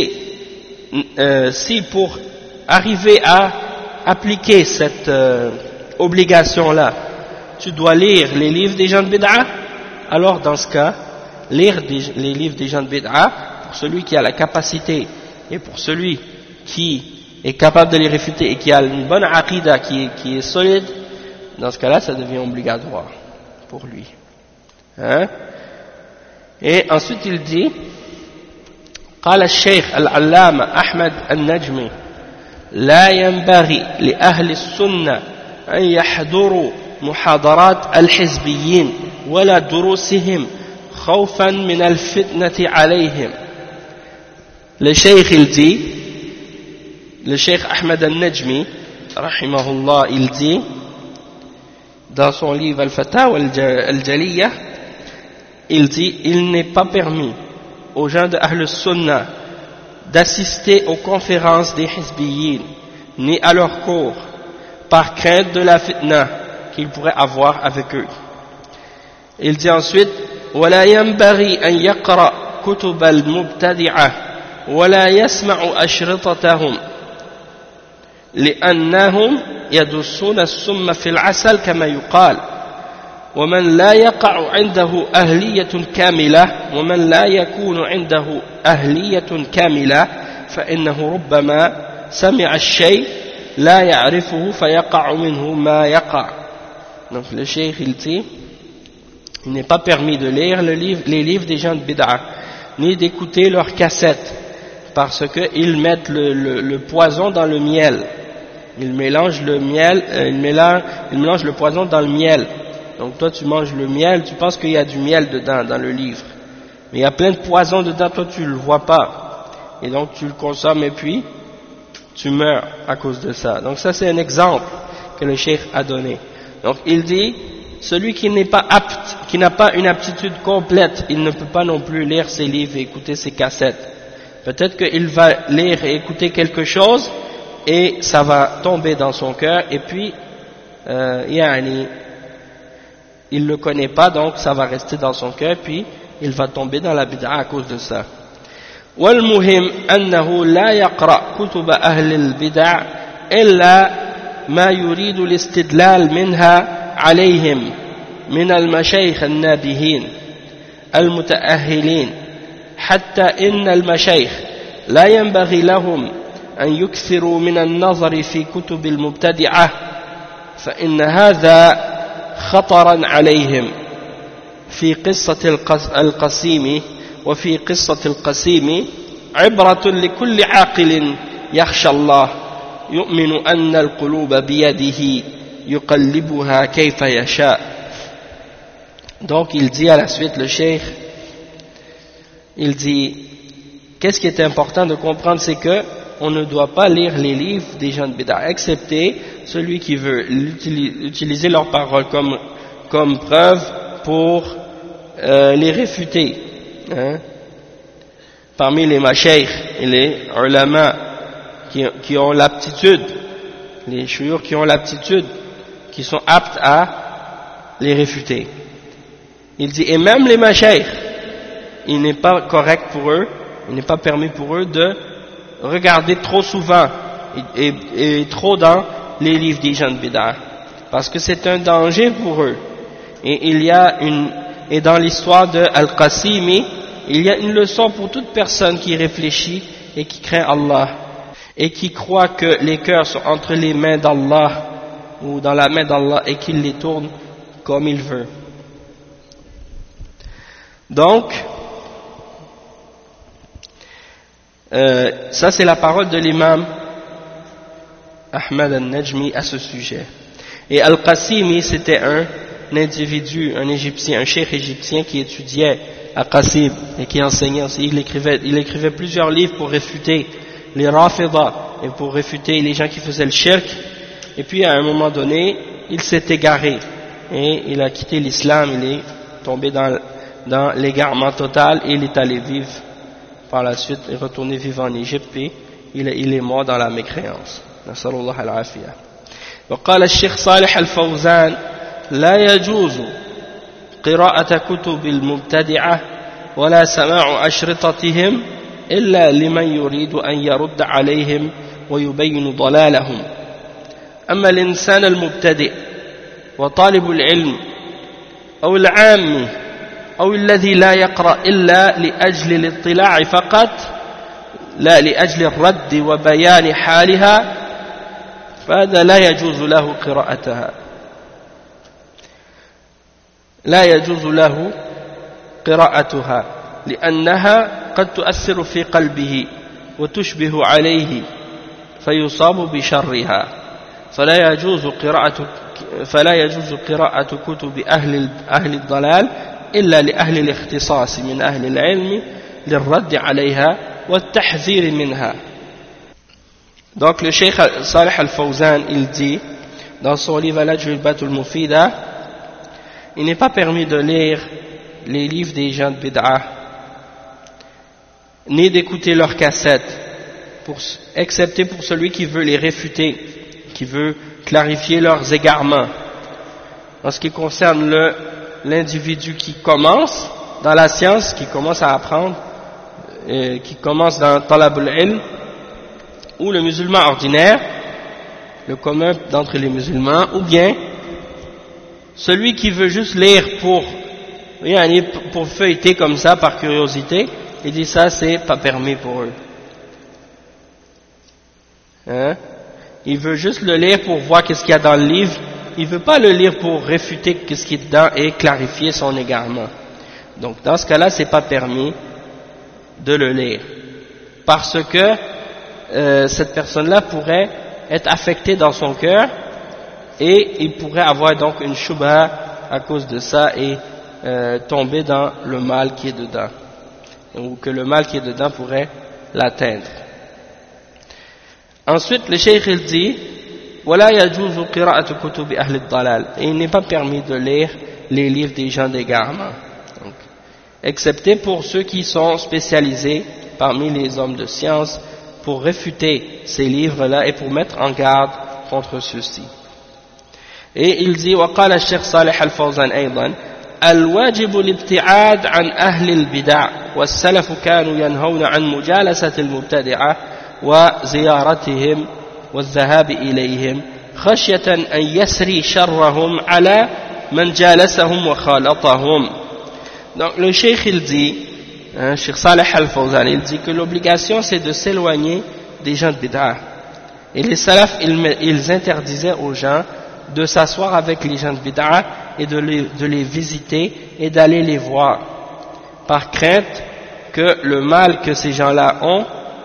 A: si pour arriver à appliquer cette obligation-là, tu dois lire les livres des gens de bid'a, alors dans ce cas, lire les livres des gens de bid'a, pour celui qui a la capacité et pour celui qui est capable de les réfuter et qui a une bonne aqidah qui est solide, dans ce cas-là ça devient obligatoire pour lui. Et ensuite il dit قال الشيخ العلامة أحمد النجمي لا ينبغي لأهل السنة أن يحضروا محاضرات الحزبيين ولا دروسهم خوفا من الفتنة عليهم. Le cheikh il dit, le cheikh Ahmed al-Najmi rahimahullah, il dit dans son livre Al-Fatawa al-Jaliyah, il dit il n'est pas permis aux gens de Ahl Sunnah d'assister aux conférences des Hizbiyyin ni à leurs cours par crainte de la fitna qu'ils pourraient avoir avec eux. Il dit ensuite ولا ينبغي أن يقرأ كتب المبتدعة ولا يسمع أشرطتهم لأنهم يدسون السم في العسل كما يقال ومن لا يقع عنده أهلية كاملة ومن لا يكون عنده أهلية كاملة فإنه ربما سمع الشيء لا يعرفه فيقع منه ما يقع. Donc le cheikh il dit, il n'est pas permis de lire les livres des gens de bid'a, ni d'écouter leurs cassettes, parce qu'ils mettent le poison dans le miel. Ils mélangent le miel, ils mélangent le poison dans le miel. Donc toi tu manges le miel, tu penses qu'il y a du miel dedans dans le livre, mais il y a plein de poison dedans, toi tu le vois pas, et donc tu le consommes et puis tu meurs à cause de ça. Donc ça c'est un exemple que le cheikh a donné. Donc il dit, celui qui n'est pas apte, qui n'a pas une aptitude complète, il ne peut pas non plus lire ses livres et écouter ses cassettes. Peut-être qu'il va lire et écouter quelque chose et ça va tomber dans son cœur, et puis il ne le connaît pas, donc ça va rester dans son cœur, puis il va tomber dans la bid'a à cause de ça. والمهم أنه لا يقرأ كتب أهل البدع إلا ما يريد الاستدلال منها عليهم من المشايخ النابهين المتأهلين، حتى إن المشايخ لا ينبغي لهم أن يكثروا من النظر في كتب المبتدعة، فإن هذا خطرا عليهم. في قصة القسيم، وفي قصة القسيم عبرة لكل عاقل يخشى الله يؤمن أن القلوب بيده يقلبها كيف يشاء. Donc il dit à la suite, le cheikh, il dit, qu'est-ce qui est important de comprendre, c'est que on ne doit pas lire les livres des gens de bid'a, excepté celui qui veut utiliser leurs paroles comme preuve pour les réfuter. Hein? Parmi les mashaykh et les ulama qui ont l'aptitude, les shuyukh qui ont l'aptitude, qui sont aptes à les réfuter. Il dit, et même les mashaykh, il n'est pas correct pour eux, il n'est pas permis pour eux de regarder trop souvent et trop dans les livres des gens de bid'a, parce que c'est un danger pour eux. Et dans l'histoire de Al-Qasimi, il y a une leçon pour toute personne qui réfléchit et qui craint Allah et qui croit que les cœurs sont entre les mains d'Allah ou dans la main d'Allah et qu'il les tourne comme il veut. Donc, ça c'est la parole de l'imam Ahmad al-Najmi à ce sujet. Et Al-Qasimi, c'était un individu, un égyptien, un cheikh égyptien qui étudiait à Qasim et qui enseignait aussi. Il écrivait plusieurs livres pour réfuter les Rafida et pour réfuter les gens qui faisaient le shirk. Et puis à un moment donné, il s'est égaré et il a quitté l'islam, il est tombé dans l'égarement total et il est allé vivre par la suite, il est retourné vivre en Égypte et il est mort dans la mécréance. Nasallallahu al-afiyah. وقال الشيخ صالح الفوزان لا يجوز قراءة كتب المبتدعة ولا سماع أشرطتهم إلا لمن يريد أن يرد عليهم ويبين ضلالهم. أما الإنسان المبتدئ وطالب العلم أو العام أو الذي لا يقرأ إلا لأجل الاطلاع فقط لا لأجل الرد وبيان حالها، فهذا لا يجوز له قراءتها، لا يجوز له قراءتها لأنها قد تؤثر في قلبه وتشبه عليه فيصاب بشرها، فلا يجوز قراءة كتب أهل الضلال إلا لأهل الاختصاص من أهل العلم للرد عليها والتحذير منها. Donc le Cheikh Salih Al-Fawzan, il dit dans son livre Al-Ajwibat Al-Mufida, il n'est pas permis de lire les livres des gens de bid'a ni d'écouter leurs cassettes, excepté pour celui qui veut les réfuter, qui veut clarifier leurs égarements. En ce qui concerne l'individu qui commence dans la science, qui commence à apprendre, qui commence dans Talab al-Ilm, ou le musulman ordinaire, le commun d'entre les musulmans, ou bien celui qui veut juste lire pour feuilleter comme ça par curiosité, il dit ça c'est pas permis pour eux. Hein? Il veut juste le lire pour voir qu'est-ce qu'il y a dans le livre. Il ne veut pas le lire pour réfuter qu'est-ce qui est dedans et clarifier son égarement. Donc dans ce cas-là, c'est pas permis de le lire. Parce que cette personne-là pourrait être affectée dans son cœur et il pourrait avoir donc une shubha à cause de ça et tomber dans le mal qui est dedans. Ou que le mal qui est dedans pourrait l'atteindre. Ensuite, le cheikh il dit وَلَا يَجُوزُ قِرَاءَةُ كُتُبِ أَهْلِ الضَّلَالِ et il n'est pas permis de lire les livres des gens d'égarement. Donc, excepté pour ceux qui sont spécialisés parmi les hommes de science pour réfuter ces livres-là et pour mettre en garde contre ceux-ci. Et il dit وقال الشيخ صالح الفوزان أيضا الواجب الابتعاد عن أهل البدع والسلف كانوا ينهون عن مجالسة المبتدعة وزيارتهم والذهاب إليهم خشية أن يسري شرهم على من جالسهم وخالطهم. Donc le cheikh il dit, Cheikh Saleh Al-Fawzan, il dit que l'obligation c'est de s'éloigner des gens de bid'a. Et les salafs ils interdisaient aux gens de s'asseoir avec les gens de bid'a et de les visiter et d'aller les voir par crainte que le mal que ces gens-là ont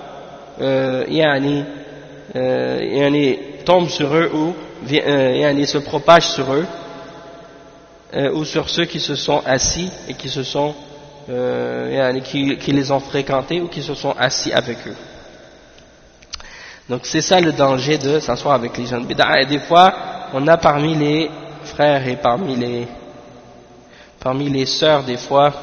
A: tombe sur eux ou se propage sur eux ou sur ceux qui se sont assis et qui se sont qui les ont fréquentés ou qui se sont assis avec eux. Donc c'est ça le danger de s'asseoir avec les gens de bid'a. Et des fois on a parmi les frères et parmi les sœurs des fois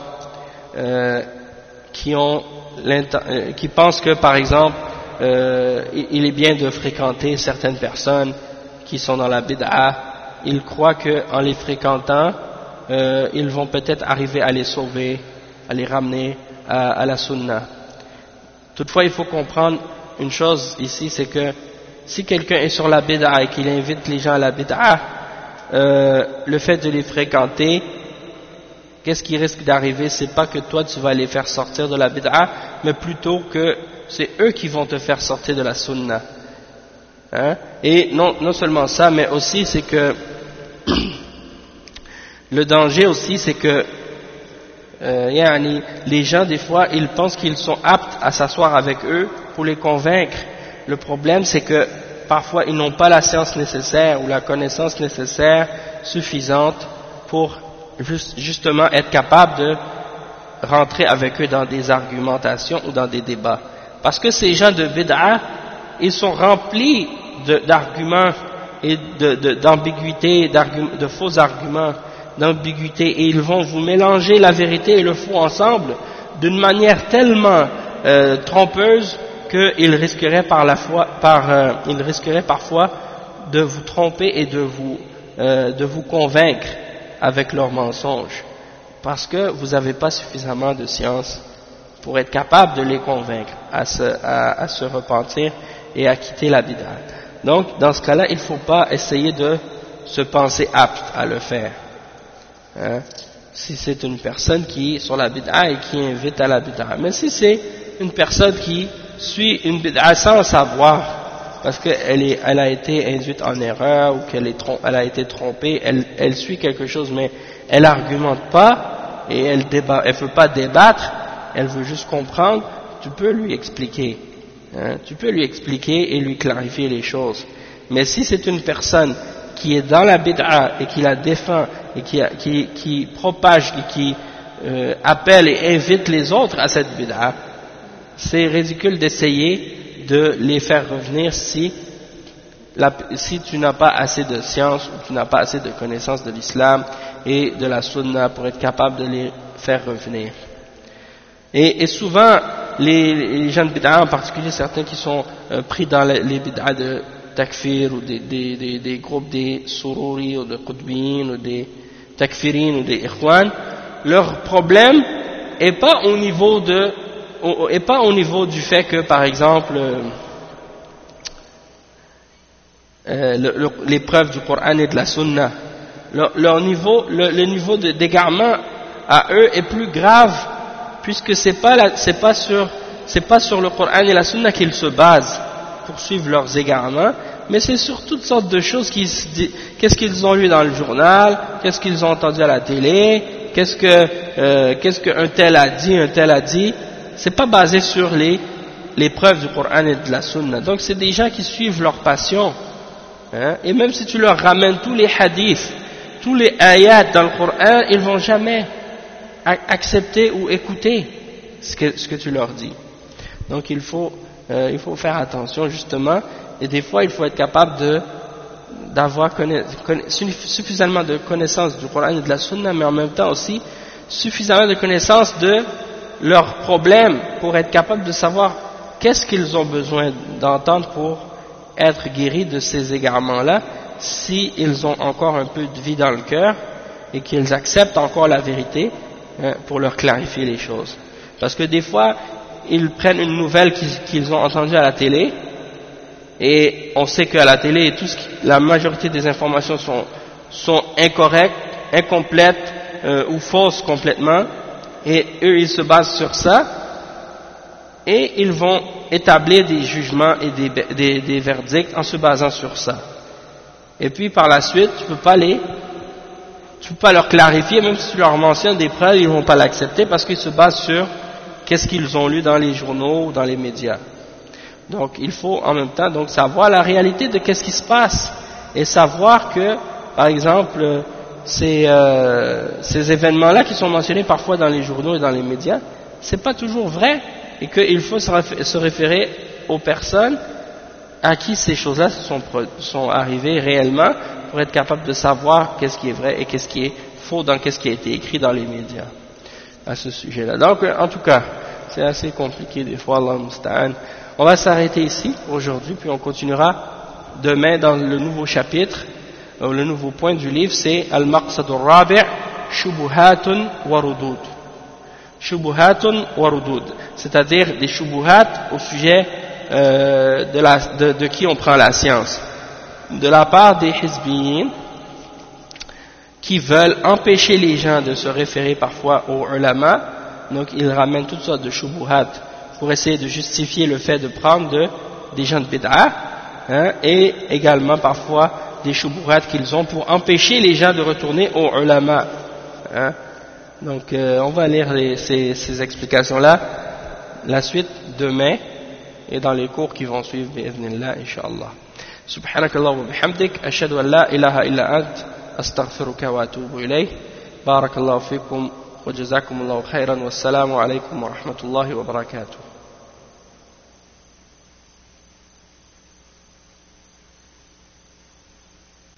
A: qui pensent que par exemple il est bien de fréquenter certaines personnes qui sont dans la bid'a. Ils croient qu'en les fréquentant ils vont peut-être arriver à les sauver, à les ramener à la sunna. Toutefois il faut comprendre une chose ici, c'est que si quelqu'un est sur la bid'a et qu'il invite les gens à la bid'a, le fait de les fréquenter, qu'est-ce qui risque d'arriver? C'est pas que toi tu vas les faire sortir de la bid'a, mais plutôt que c'est eux qui vont te faire sortir de la sunna. Hein? Et non seulement ça, mais aussi c'est que le danger aussi c'est que les gens des fois ils pensent qu'ils sont aptes à s'asseoir avec eux pour les convaincre. Le problème c'est que parfois ils n'ont pas la science nécessaire ou la connaissance nécessaire suffisante pour justement être capables de rentrer avec eux dans des argumentations ou dans des débats. Parce que ces gens de bid'a, ils sont remplis d'arguments et d'ambiguïté, de faux arguments, d'ambiguïté, et ils vont vous mélanger la vérité et le faux ensemble d'une manière tellement trompeuse qu'ils risqueraient parfois de vous tromper et de vous convaincre avec leurs mensonges, parce que vous n'avez pas suffisamment de science pour être capable de les convaincre à se repentir et à quitter la bid'a. Donc dans ce cas-là, il ne faut pas essayer de se penser apte à le faire. Hein? Si c'est une personne qui est sur la bid'a et qui invite à la bid'a. Mais si c'est une personne qui suit une bid'a sans savoir, parce qu'elle a été induite en erreur ou elle a été trompée, elle suit quelque chose mais elle n'argumente pas et elle ne veut pas débattre, elle veut juste comprendre, tu peux lui expliquer. Hein? Tu peux lui expliquer et lui clarifier les choses. Mais si c'est une personne qui est dans la bid'a et qui la défend et qui propage et qui appelle et invite les autres à cette bid'a, c'est ridicule d'essayer de les faire revenir si tu n'as pas assez de science ou tu n'as pas assez de connaissance de l'islam et de la sunna pour être capable de les faire revenir. Et souvent, les gens de bid'a, en particulier certains qui sont pris dans les bid'a de takfir ou des groupes des sururi ou des qutbin ou des takfirin ou des ikhwan, leur problème est pas au niveau du fait que par exemple les preuves du Coran et de la Sunna, le niveau d'égarement à eux est plus grave, puisque c'est pas sur le Coran et la Sunna qu'ils se basent
B: poursuivre leurs égarements, mais c'est sur toutes sortes de choses qu'est-ce qu'ils ont lu dans le journal, qu'est-ce qu'ils ont entendu à la télé, qu'est-ce qu'un tel a dit, c'est pas basé sur les preuves du Coran et de la Sunna. Donc c'est des gens qui suivent leur passion, hein, et même si tu leur ramènes tous les hadiths, tous les ayats dans le Coran, ils vont jamais accepter ou écouter ce que tu leur dis. Donc il faut faire attention justement, et des fois il faut être capable d'avoir suffisamment de connaissances du Coran et de la Sunna, mais en même temps aussi suffisamment de connaissances de leurs problèmes pour être capable de savoir qu'est-ce qu'ils ont besoin d'entendre pour être guéris de ces égarements-là, s'ils ont encore un peu de vie dans le cœur et qu'ils acceptent encore la vérité, hein, pour leur clarifier les choses. Parce que des fois, ils prennent une nouvelle qu'ils ont entendue à la télé, et on sait qu'à la télé, la majorité des informations sont incorrectes, incomplètes ou fausses complètement, et eux ils se basent sur ça, et ils vont établir des jugements et des verdicts en se basant sur ça. Et puis par la suite, tu peux pas leur clarifier, même si tu leur mentionnes des preuves, ils vont pas l'accepter parce qu'ils se basent sur qu'est-ce qu'ils ont lu dans les journaux ou dans les médias. Donc il faut en même temps donc savoir la réalité de qu'est-ce qui se passe, et savoir que, par exemple, ces événements-là qui sont mentionnés parfois dans les journaux et dans les médias, c'est pas toujours vrai, et qu'il faut se référer aux personnes à qui ces choses-là sont arrivées réellement, pour être capable de savoir qu'est-ce qui est vrai et qu'est-ce qui est faux dans qu'est-ce qui a été écrit dans les médias à ce sujet-là. Donc en tout cas, c'est assez compliqué des fois, Allah musta'an. On va s'arrêter ici aujourd'hui, puis on continuera demain dans le nouveau chapitre, le nouveau point du livre, c'est Al-Maqsad al-Rabi' Shubuhatun wa Rudud. Shubuhatun wa Rudud, c'est-à-dire des shubuhat au sujet de qui on prend la science, de la part des hizbiyin qui veulent empêcher les gens de se référer parfois aux ulama. Donc ils ramènent toutes sortes de shubuhat pour essayer de justifier le fait de prendre des gens de bid'ah, hein, et également parfois des shubuhat qu'ils ont pour empêcher les gens de retourner aux ulama, hein. Donc on va lire ces explications-là, la suite demain et dans les cours qui vont suivre bi'idhnillah, inshallah. Subhanakallah wa bihamdik, ashhadu an la ilaha illa ant, astaghfiruka wa atubu ilayh. Barakallahu fikum wa jazakumullahu khairan, wassalamu alaykum wa rahmatullahi wa barakatuh.